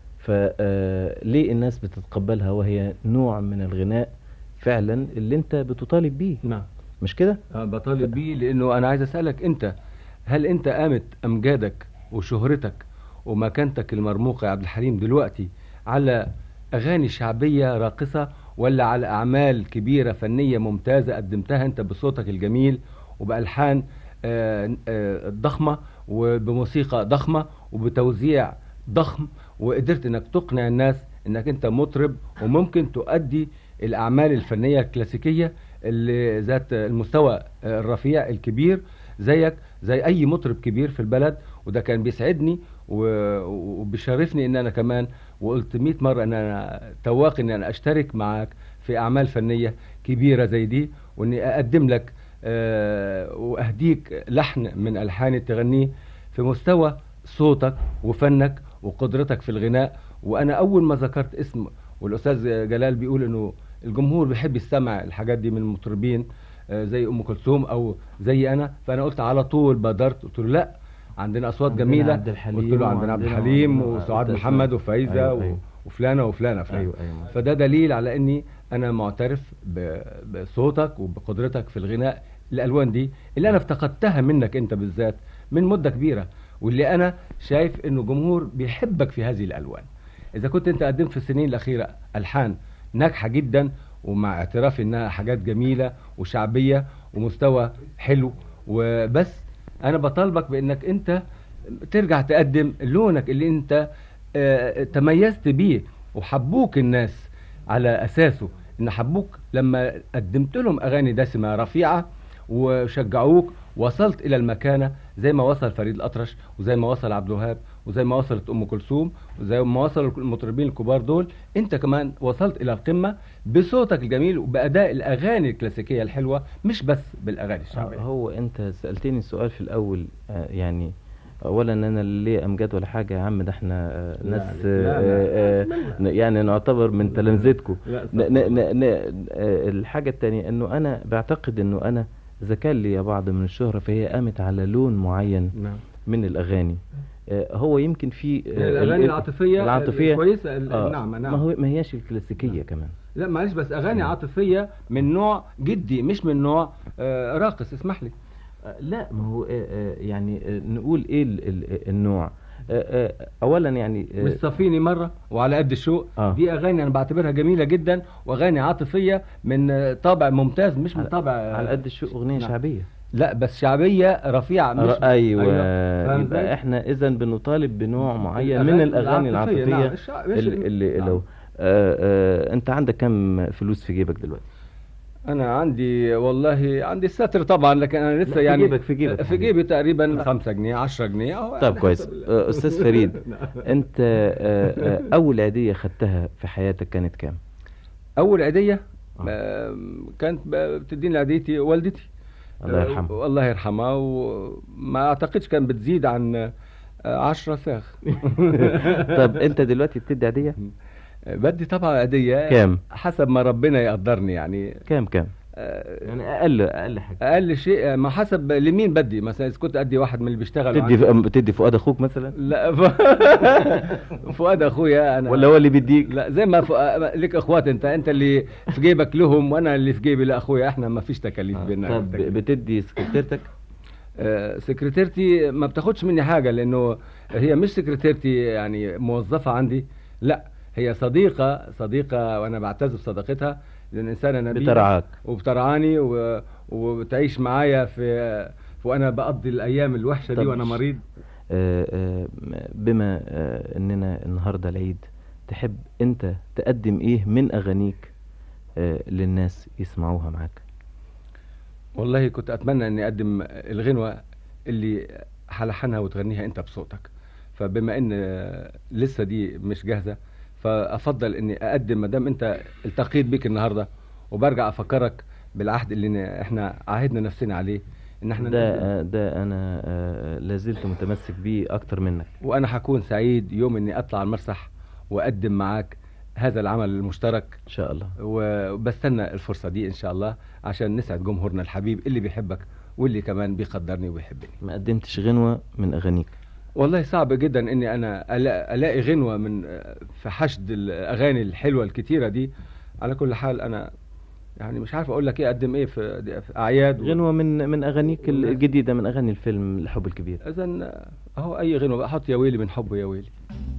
فليه الناس بتتقبلها وهي نوع من الغناء فعلا اللي انت بتطالب بيه؟ نعم، مش كده؟ بطالب بيه لانه انا عايز اسالك انت، هل انت قامت امجادك وشهرتك ومكانتك المرموقه يا عبد الحليم دلوقتي على اغاني شعبيه راقصه، ولا على اعمال كبيره فنيه ممتازه قدمتها انت بصوتك الجميل وبالحان ضخمه وبموسيقى ضخمه وبتوزيع ضخم، وقدرت انك تقنع الناس انك انت مطرب وممكن تؤدي الاعمال الفنيه الكلاسيكيه اللي ذات المستوى الرفيع الكبير زيك زي اي مطرب كبير في البلد؟ وده كان بيسعدني وبيشرفني ان انا كمان، وقلت 100 مره ان انا تواقي ان انا اشترك معاك في اعمال فنيه كبيره زي دي، واني اقدم لك واهديك لحن من الحاني تغنيه في مستوى صوتك وفنك وقدرتك في الغناء. وانا اول ما ذكرت اسم، والاستاذ جلال بيقول انه الجمهور بيحب يستمع الحاجات دي من المطربين زي ام كلثوم او زي انا، فانا قلت على طول بادرت قلت له لا، عندنا اصوات جميله، قلت له عندنا عبد الحليم وسعاد محمد وفايزه وفلانه وفلانه. أيوة. فده دليل على اني انا معترف بصوتك وبقدرتك في الغناء. الالوان دي اللي انا افتقدتها منك انت بالذات من مده كبيره، واللي انا شايف انه جمهور بيحبك في هذه الالوان. اذا كنت انت قدمت في السنين الاخيره الحان ناجحه جدا، ومع اعتراف انها حاجات جميله وشعبيه ومستوى حلو، وبس انا بطالبك بانك انت ترجع تقدم لونك اللي انت تميزت بيه وحبوك الناس على اساسه، ان حبوك لما قدمت لهم اغاني دسمه رفيعه وشجعوك، وصلت الى المكانه زي ما وصل فريد الأطرش وزي ما وصل عبد الوهاب وزي ما وصلت ام كلثوم وزي ما وصل المطربين الكبار دول. انت كمان وصلت الى القمه بصوتك الجميل وباداء الاغاني الكلاسيكيه الحلوه، مش بس بالاغاني الشعبيه. هو انت سالتني السؤال في الاول، يعني اولا انا ليه امجاد ولا حاجه يا عم، ده احنا ناس يعني نعتبر من تلامذتكم. الحاجه الثانيه انه انا بعتقد انه انا اذا كان لي بعض من الشهره فهي قامت على لون معين من الاغاني. هو يمكن في الاغاني العاطفيه كويسه. نعم ما هياش الكلاسيكيه كمان. لا معلش، بس اغاني عاطفيه من نوع جدي مش من نوع راقص، اسمح لي. لا، ما هو يعني نقول ايه النوع. اولا يعني مش صافيني مره وعلى قد الشوق دي اغاني انا بعتبرها جميله جدا، واغاني عاطفيه من طابع ممتاز مش من طابع على قد الشوق. اغنيه شعبيه، لا بس شعبية رفيعة مش ايوه يبقى احنا اذا بنطالب بنوع معين من الاغاني العاطفية اللي لو انت عندك كم فلوس في جيبك دلوقتي؟ انا عندي والله عندي الستر طبعا، لكن انا لسه يعني في جيبك في جيبي تقريبا 5 جنيه 10 جنيه. طب كويس. استاذ فريد، انت اول عيدية خدتها في حياتك كانت كام؟ اول عيدية كانت بتديني عيديتي والدتي الله يرحمها. الله يرحمها، وما اعتقدش كان بتزيد عن 10 ساغ. طب انت دلوقتي بتدي عيدية؟ بدي طبعا عيدية كام؟ حسب ما ربنا يقدرني يعني. كام يعني اقل حاجة؟ اقل شيء ما حسب لمين بدي. مثلا اذا كنت ادي واحد من اللي بيشتغل تدي فؤاد اخوك مثلا؟ لا فؤاد اخويا انا، ولا هو اللي بيديك؟ لا، زي ما لك اخوات، انت اللي في جيبك لهم وانا اللي في جيبي لاخويا، احنا ما فيش تكاليف بيننا. طب بتدي سكرتيرتك؟ سكرتيرتي ما بتاخدش مني حاجة، لانه هي مش سكرتيرتي يعني موظفة عندي، لا هي صديقة وانا بعتز بصداقتها، لان انسانة نبيلة بترعاك وبترعاني وبتعيش معايا في وانا بقضي الايام الوحشة دي وانا مريض. بما اننا النهاردة العيد، تحب انت تقدم ايه من اغانيك للناس يسمعوها معاك؟ والله كنت اتمنى اني اقدم الغنوة اللي هلحنها وتغنيها انت بصوتك، فبما ان لسه دي مش جاهزة فافضل اني اقدم، مادام انت التقيت بيك النهارده وبرجع افكرك بالعهد اللي احنا عاهدنا نفسنا عليه، ان احنا ده انا لازلت متمسك بيه اكتر منك، وانا هكون سعيد يوم اني اطلع على المسرح واقدم معاك هذا العمل المشترك ان شاء الله. وبستنى الفرصة دي ان شاء الله عشان نسعد جمهورنا الحبيب اللي بيحبك واللي كمان بيقدرني ويحبني. ما قدمتش غنوة من اغانيك؟ والله صعب جدا اني انا الاقي غنوة من في حشد الاغاني الحلوة الكتيرة دي. على كل حال انا يعني مش عارف اقول لك ايه، اقدم ايه في اعياد غنوة من اغانيك الجديدة، من اغاني الفيلم الحب الكبير. اذن اهو اي غنوة بقى، حط يا ويلي من حبه يا ويلي.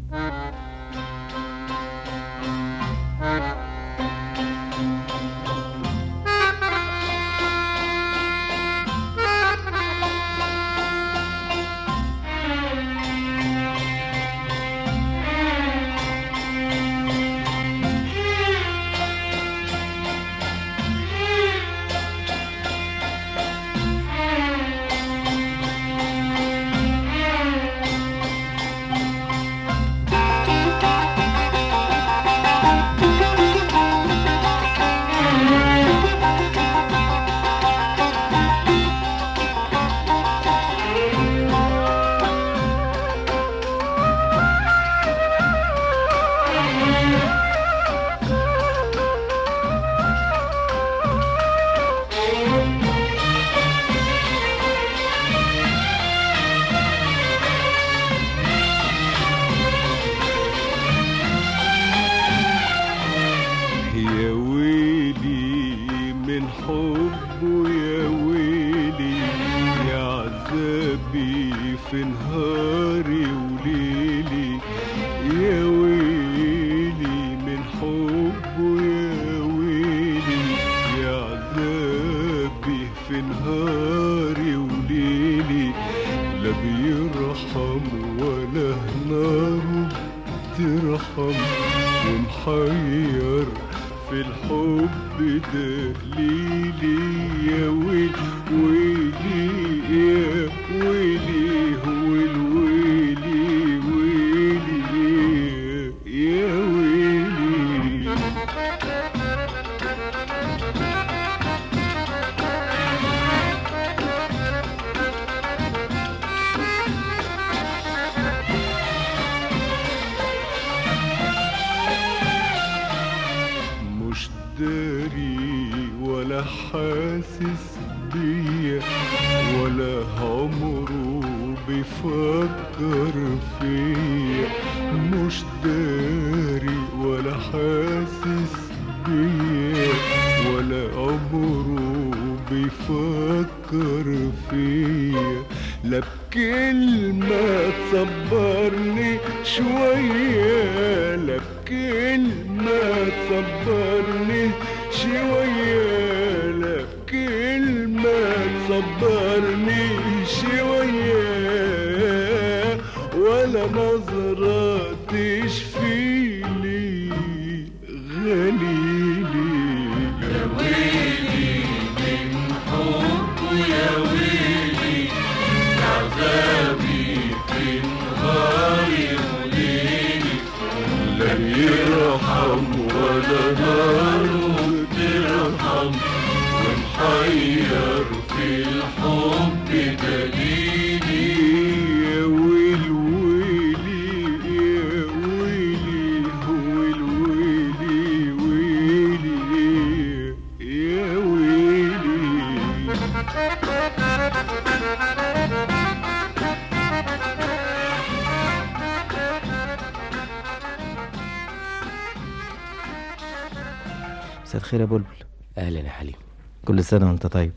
مساء الخير يا بلبل. اهلا يا حليم، كل سنة وانت طيب.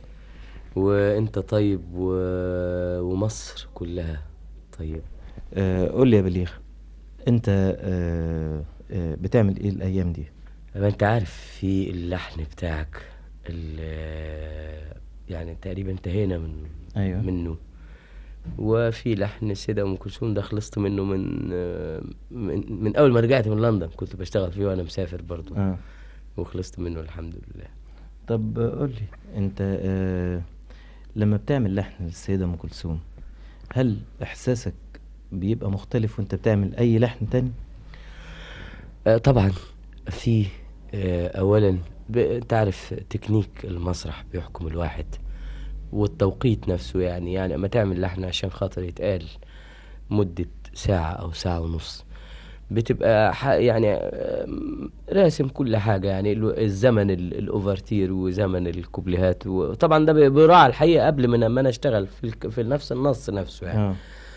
وانت طيب ومصر كلها طيب. قول لي يا بليغ، انت بتعمل ايه الايام دي؟ ما انت عارف في اللحن بتاعك يعني تقريبا انتهينا أيوة. منه، وفي لحن السيدة ام كلثوم ده خلصت منه من اول ما رجعت من لندن، كنت بشتغل فيه وانا مسافر برضو. وخلصت منه الحمد لله. طب قول لي انت لما بتعمل لحن للسيدة ام كلثوم، هل احساسك بيبقى مختلف وانت بتعمل اي لحن تاني؟ طبعا في اولا تعرف تكنيك المسرح بيحكم الواحد، والتوقيت نفسه، يعني اما تعمل لحن عشان خاطر يتقال مدة ساعة او ساعة ونص، بتبقى يعني راسم كل حاجة، يعني الزمن الأوفرتير وزمن الكوبليهات، وطبعا ده بيراعى الحقيقة قبل من أما أنا أشتغل في نفس النص نفسه يعني.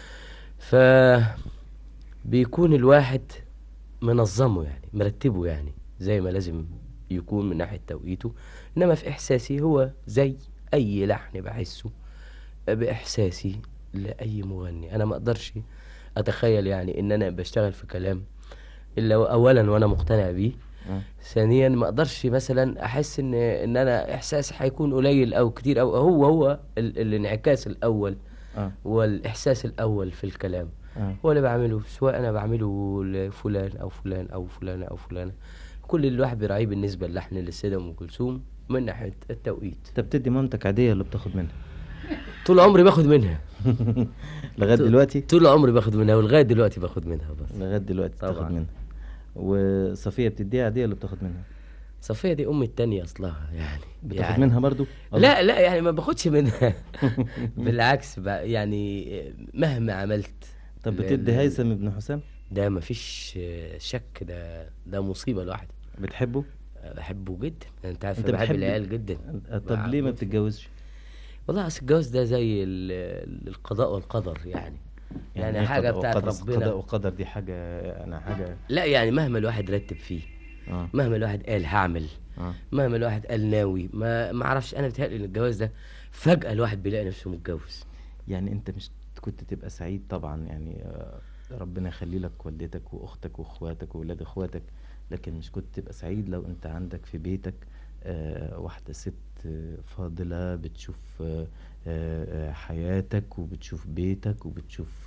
فبيكون الواحد منظمه يعني مرتبه يعني زي ما لازم يكون من ناحية توقيته. إنما في إحساسي هو زي أي لحن بحسه بإحساسي لأي مغني. أنا ما أقدرش أتخيل يعني إن أنا بشتغل في كلام إلا أولا وأنا مقتنع بيه، ثانيا ما أقدرش مثلا أحس إن أنا إحساسي هيكون قليل أو كتير، أو هو الانعكاس الأول والإحساس الأول في الكلام هو اللي بعمله، سواء أنا بعمله لفلان أو فلان أو فلانة أو فلانة. كل اللي الواحد بيراعيه بالنسبة للحن للسيدة أم كلثوم من ناحية التوقيت. أنت بتدي مامتك عادية اللي بتاخد منها؟ طول عمري باخد منها لغاية دلوقتي؟ طول عمري باخد منها ولغاية دلوقتي باخد منها. بس لغاية دلوقتي تاخد منها. وصفية بتديها عادية اللي بتاخد منها؟ صفية دي أمي التانية أصلها يعني. بتاخد منها برضو؟ لا يعني ما باخدش منها بالعكس يعني مهما عملت. طب بتدي هيثم ابن حسام؟ ده ما فيش شك، ده مصيبة لوحده. بتحبه؟ بحبه جدا، انت عارف بحب العيال جدا. طب ليه ما بتتجوزش؟ والله اصل الجواز ده زي القضاء والقدر يعني حاجة بتاعت ربنا. قضاء وقدر دي حاجة لا يعني مهما الواحد رتب فيه، مهما الواحد قال هعمل، مهما الواحد قال ناوي، ما اعرفش. انا بتهيألي ان الجواز ده فجأة الواحد بيلاقي نفسه متجوز. يعني انت مش كنت تبقى سعيد طبعا يعني ربنا يخلي لك والدتك واختك واخواتك واولاد اخواتك، لكن مش كنت تبقى سعيد لو انت عندك في بيتك واحدة ست فاضلة بتشوف حياتك وبتشوف بيتك وبتشوف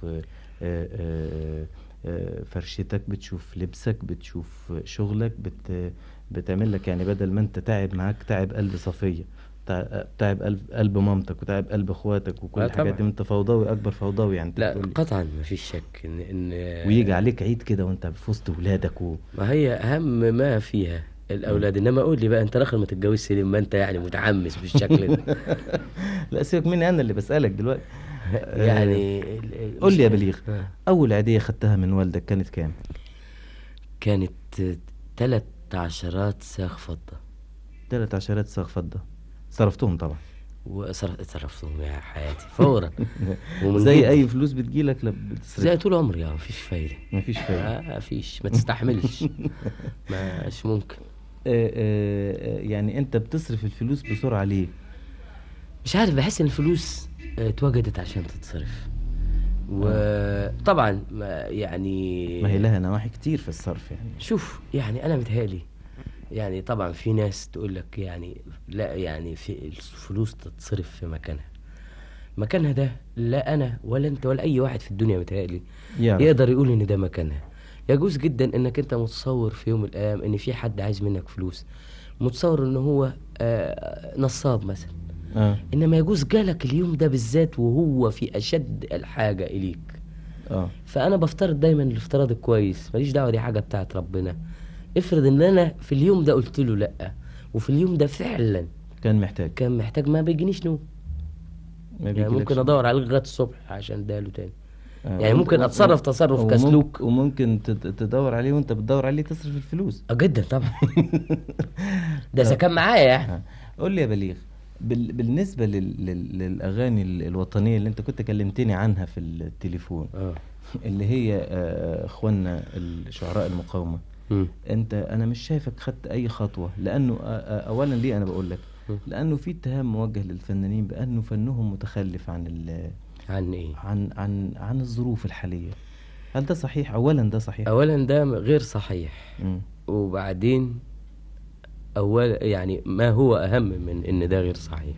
فرشتك، بتشوف لبسك، بتشوف شغلك، بتعمل لك يعني بدل ما انت تعب معاك تعب قلب صفية، تعب قلب مامتك وتعب قلب اخواتك وكل الحاجات دي، انت فوضوي اكبر فوضوي يعني. لا قطعا ما فيش شك ان ويجي عليك عيد كده وانت في وسط ولادك ما هي اهم ما فيها الاولاد. انما قول لي بقى انت راخر ما تتجوزش ليه ما انت يعني متحمس بالشكل ده؟ لا سيبك مني انا اللي بسالك دلوقتي. يعني قول لي يا بليغ، اول عيديه خدتها من والدك كانت كام؟ كانت 3 عشرات ساغ فضه. 3 عشرات ساغ فضه صرفتهم طبعا؟ صرفتهم يا حياتي فورا. زي اي فلوس بتجيلك زي طول عمري مفيش فايده. مفيش فايده؟ مفيش، ما تستحملش. مش ممكن. يعني انت بتصرف الفلوس بسرعه ليه؟ مش عارف، بحس ان الفلوس اتوجدت عشان تتصرف، وطبعا يعني ما هي لها نواحي كتير في الصرف يعني. شوف يعني انا متهيألي يعني طبعا في ناس تقول لك يعني لا يعني في الفلوس تتصرف في مكانها ده لا انا ولا انت ولا اي واحد في الدنيا متهيألي يقدر يقول ان ده مكانها. يجوز جدا انك انت متصور في يوم من الايام ان في حد عايز منك فلوس، متصور ان هو نصاب مثلا، انما يجوز جالك اليوم ده بالذات وهو في اشد الحاجة اليك. فانا بفترض دايما الافتراض الكويس، ماليش دعوة دي حاجة بتاعت ربنا. افرض ان انا في اليوم ده قلت له لا، وفي اليوم ده فعلا كان محتاج، ما بيجينيش نوم. يعني ممكن ادور عليه لغايه الصبح عشان اداله تاني. يعني ممكن اتصرف تصرف كسلوك، وممكن تدور عليه وانت بتدور عليه تصرف الفلوس. جدا طبعا. ده اذا كان معايا يعني. قول لي يا بليغ، بالنسبه للاغاني الوطنيه اللي انت كنت كلمتني عنها في التليفون، اللي هي اخواننا الشعراء المقاومه، انا مش شايفك خدت اي خطوه، لانه اولا ليه انا بقول لك؟ لانه في اتهام موجه للفنانين بانه فنهم متخلف عن ايه؟ عن الظروف الحاليه. هل ده صحيح؟ اولا ده صحيح؟ اولا ده غير صحيح. وبعدين يعني ما هو اهم من ان ده غير صحيح،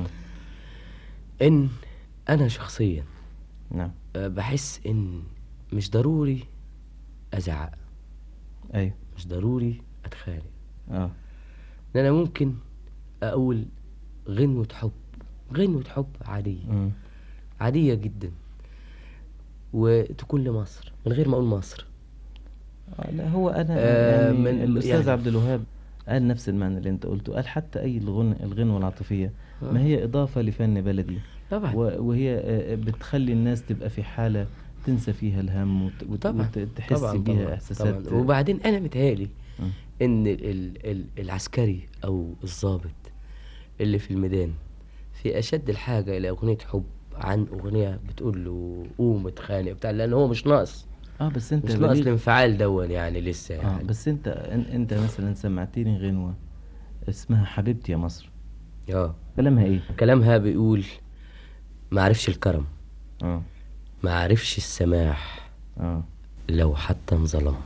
ان انا شخصيا بحس ان مش ضروري ازعق. ايوه مش ضروري اتخانق. ان انا ممكن اقول غنوة حب عادية، عادية جدا، وتكون لمصر من غير ما اقول مصر. لا هو انا يعني الاستاذ عبد الوهاب قال نفس المعنى اللي انت قلته. قال حتى اي الغنوة العاطفية ما هي اضافة لفن بلدي طبعا، وهي بتخلي الناس تبقى في حالة تنسى فيها الهم وتحس بيها احساسات. وبعدين انا متهيألي ان العسكري او الضابط اللي في الميدان في اشد الحاجة الى اغنية حب عن اغنية بتقول له قوم اتخانق بتاع، لان هو مش ناقص بس انت مش ناقص الانفعال دون يعني لسه يعني. بس انت مثلا سمعتني غنوة اسمها حبيبتي يا مصر. كلامها ايه؟ كلامها بيقول ما عرفش الكرم، ما عرفش السماح، لو حتى انظلم،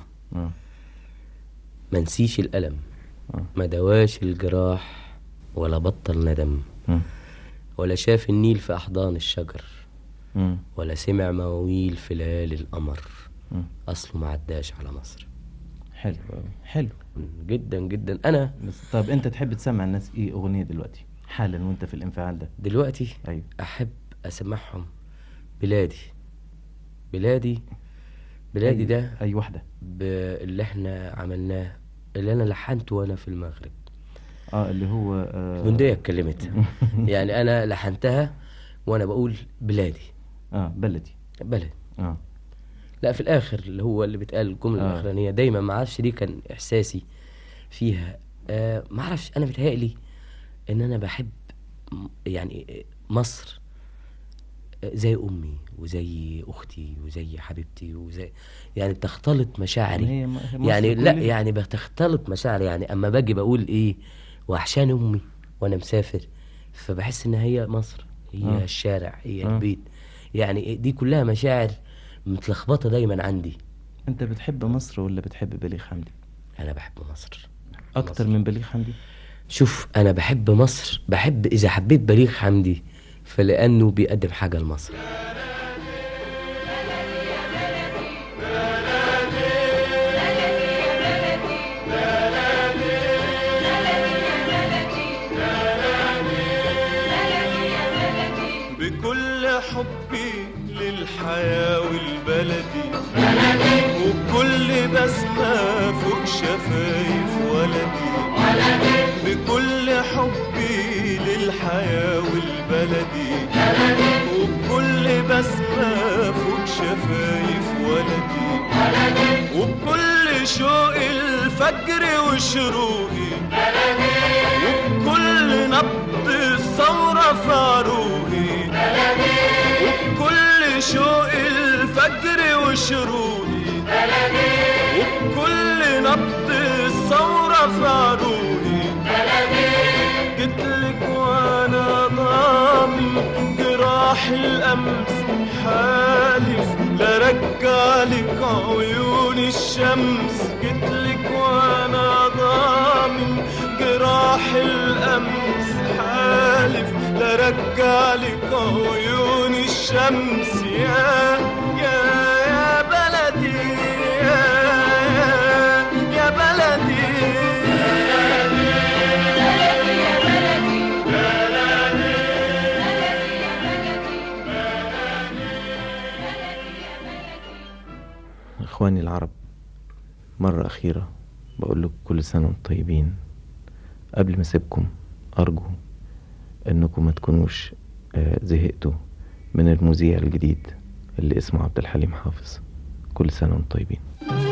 ما نسيش الألم، ما دواش الجراح، ولا بطل ندم، ولا شاف النيل في أحضان الشجر، ولا سمع مواويل في ليالي القمر، أصله ما عداش على مصر. حلو جدا جدا. أنا طب أنت تحب تسمع الناس إيه أغنية دلوقتي حالا وأنت في الانفعال ده؟ دلوقتي أيوه. أحب أسمعهم بلادي بلادي بلادي. ده أي واحدة اللي احنا عملناه، اللي أنا لحنته وأنا في المغرب. اللي هو بندية اتكلمت يعني أنا لحنتها وأنا بقول بلادي. بلدي لا في الآخر اللي هو اللي بتقال الجملة الأخرانية دايما، ما عرفش دي كان إحساسي فيها. ما عرفش، أنا بتهيألي إن أنا بحب يعني مصر زي أمي وزي أختي وزي حبيبتي وزي يعني بتختلط مشاعري يعني لا يعني بتختلط مشاعري يعني. أما باجي بقول إيه وحشان أمي وأنا مسافر، فبحس إن هي مصر، هي الشارع، هي البيت، يعني دي كلها مشاعر متلخبطة دايما عندي. أنت بتحب مصر ولا بتحب بليغ حمدي؟ أنا بحب مصر أكتر من بليغ حمدي. شوف أنا بحب مصر، بحب إذا حبيت بليغ حمدي فلأنه بيقدم حاجة لمصر. بكل حبي للحياة والبلدي، وبكل بسمة فوق شفايف ولدي، بكل حبي للحياة والبلدي، وبكل بسمة فوق شفايف ولدي، وبكل شوق الفجر وشروقي، وبكل نبض الثورة في عروقي، وبكل شوق الفجر وشروقي، وبكل نبض الثورة في عروقي، جيتلك وانا ضامن جراح الامس، حالف لرجعلك عيون الشمس، جيتلك وانا ضامن جراح الامس، حالف لرجعلك عيون الشمس. يا بلدي يا بلدي إخواني العرب، مرة أخيرة بقول لكم كل سنة وانتم طيبين. قبل ما أسيبكم أرجو أنكم ما تكونوش زهقتوا من المذيع الجديد اللي اسمه عبد الحليم حافظ. كل سنة وانتم طيبين.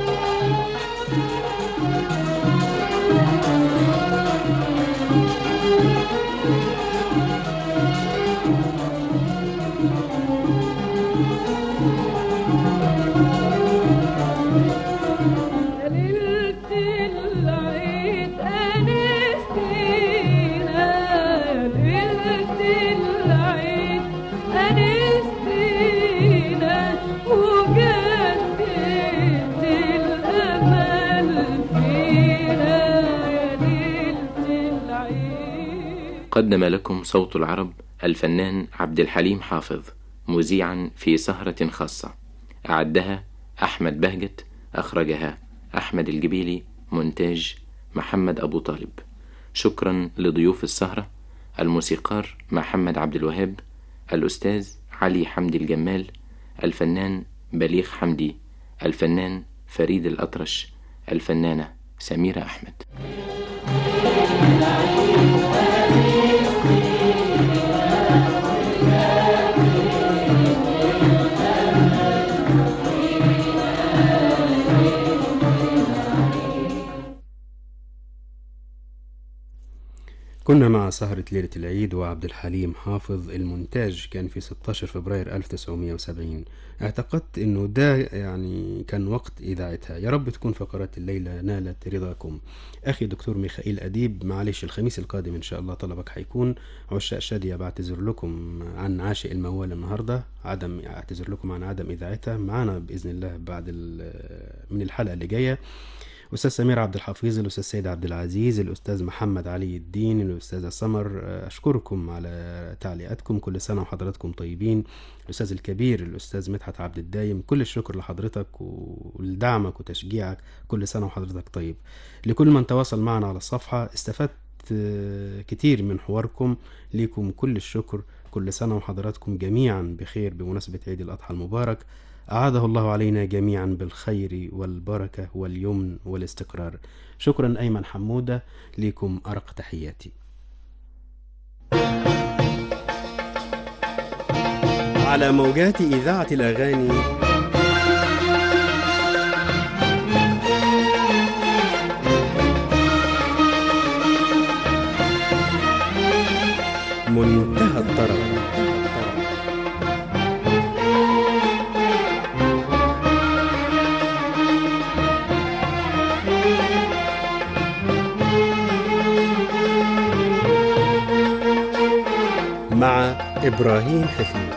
قدم لكم صوت العرب الفنان عبد الحليم حافظ مذيعا في سهرة خاصة، أعدها أحمد بهجت، أخرجها أحمد الجبيلي، مونتاج محمد أبو طالب. شكرا لضيوف السهرة: الموسيقار محمد عبد الوهاب، الأستاذ علي حمدي الجمال، الفنان بليغ حمدي، الفنان فريد الأطرش، الفنانة سميرة أحمد. كنا مع سهرة ليلة العيد وعبد الحليم حافظ. المونتاج كان في 16 فبراير 1970. اعتقدت انه ده يعني كان وقت اذاعتها. يا رب تكون فقرات الليلة نالت رضاكم. اخي دكتور ميخائيل اديب، معلش الخميس القادم ان شاء الله طلبك هيكون. عشاق شادية بعتذر لكم عن عاشق الموال النهاردة، اعتذر لكم عن عدم اذاعتها. معنا باذن الله بعد من الحلقة اللي جاية الأستاذ سمير عبد الحفيظ، الأستاذ سيد عبد العزيز، الأستاذ محمد علي الدين، الأستاذة سمر. أشكركم على تعليقاتكم. كل سنة وحضراتكم طيبين. الأستاذ الكبير الأستاذ مدحت عبد الدايم، كل الشكر لحضرتك ولدعمك وتشجيعك. كل سنة وحضرتك طيب. لكل من تواصل معنا على الصفحة، استفدت كتير من حواركم، ليكم كل الشكر. كل سنة وحضراتكم جميعا بخير بمناسبة عيد الأضحى المبارك. أعاده الله علينا جميعا بالخير والبركة واليمن والاستقرار. شكرا أيمن حمودة، لكم أرق تحياتي. على موجات إذاعة الأغاني منتهى الطرب. مع إبراهيم حفيظ.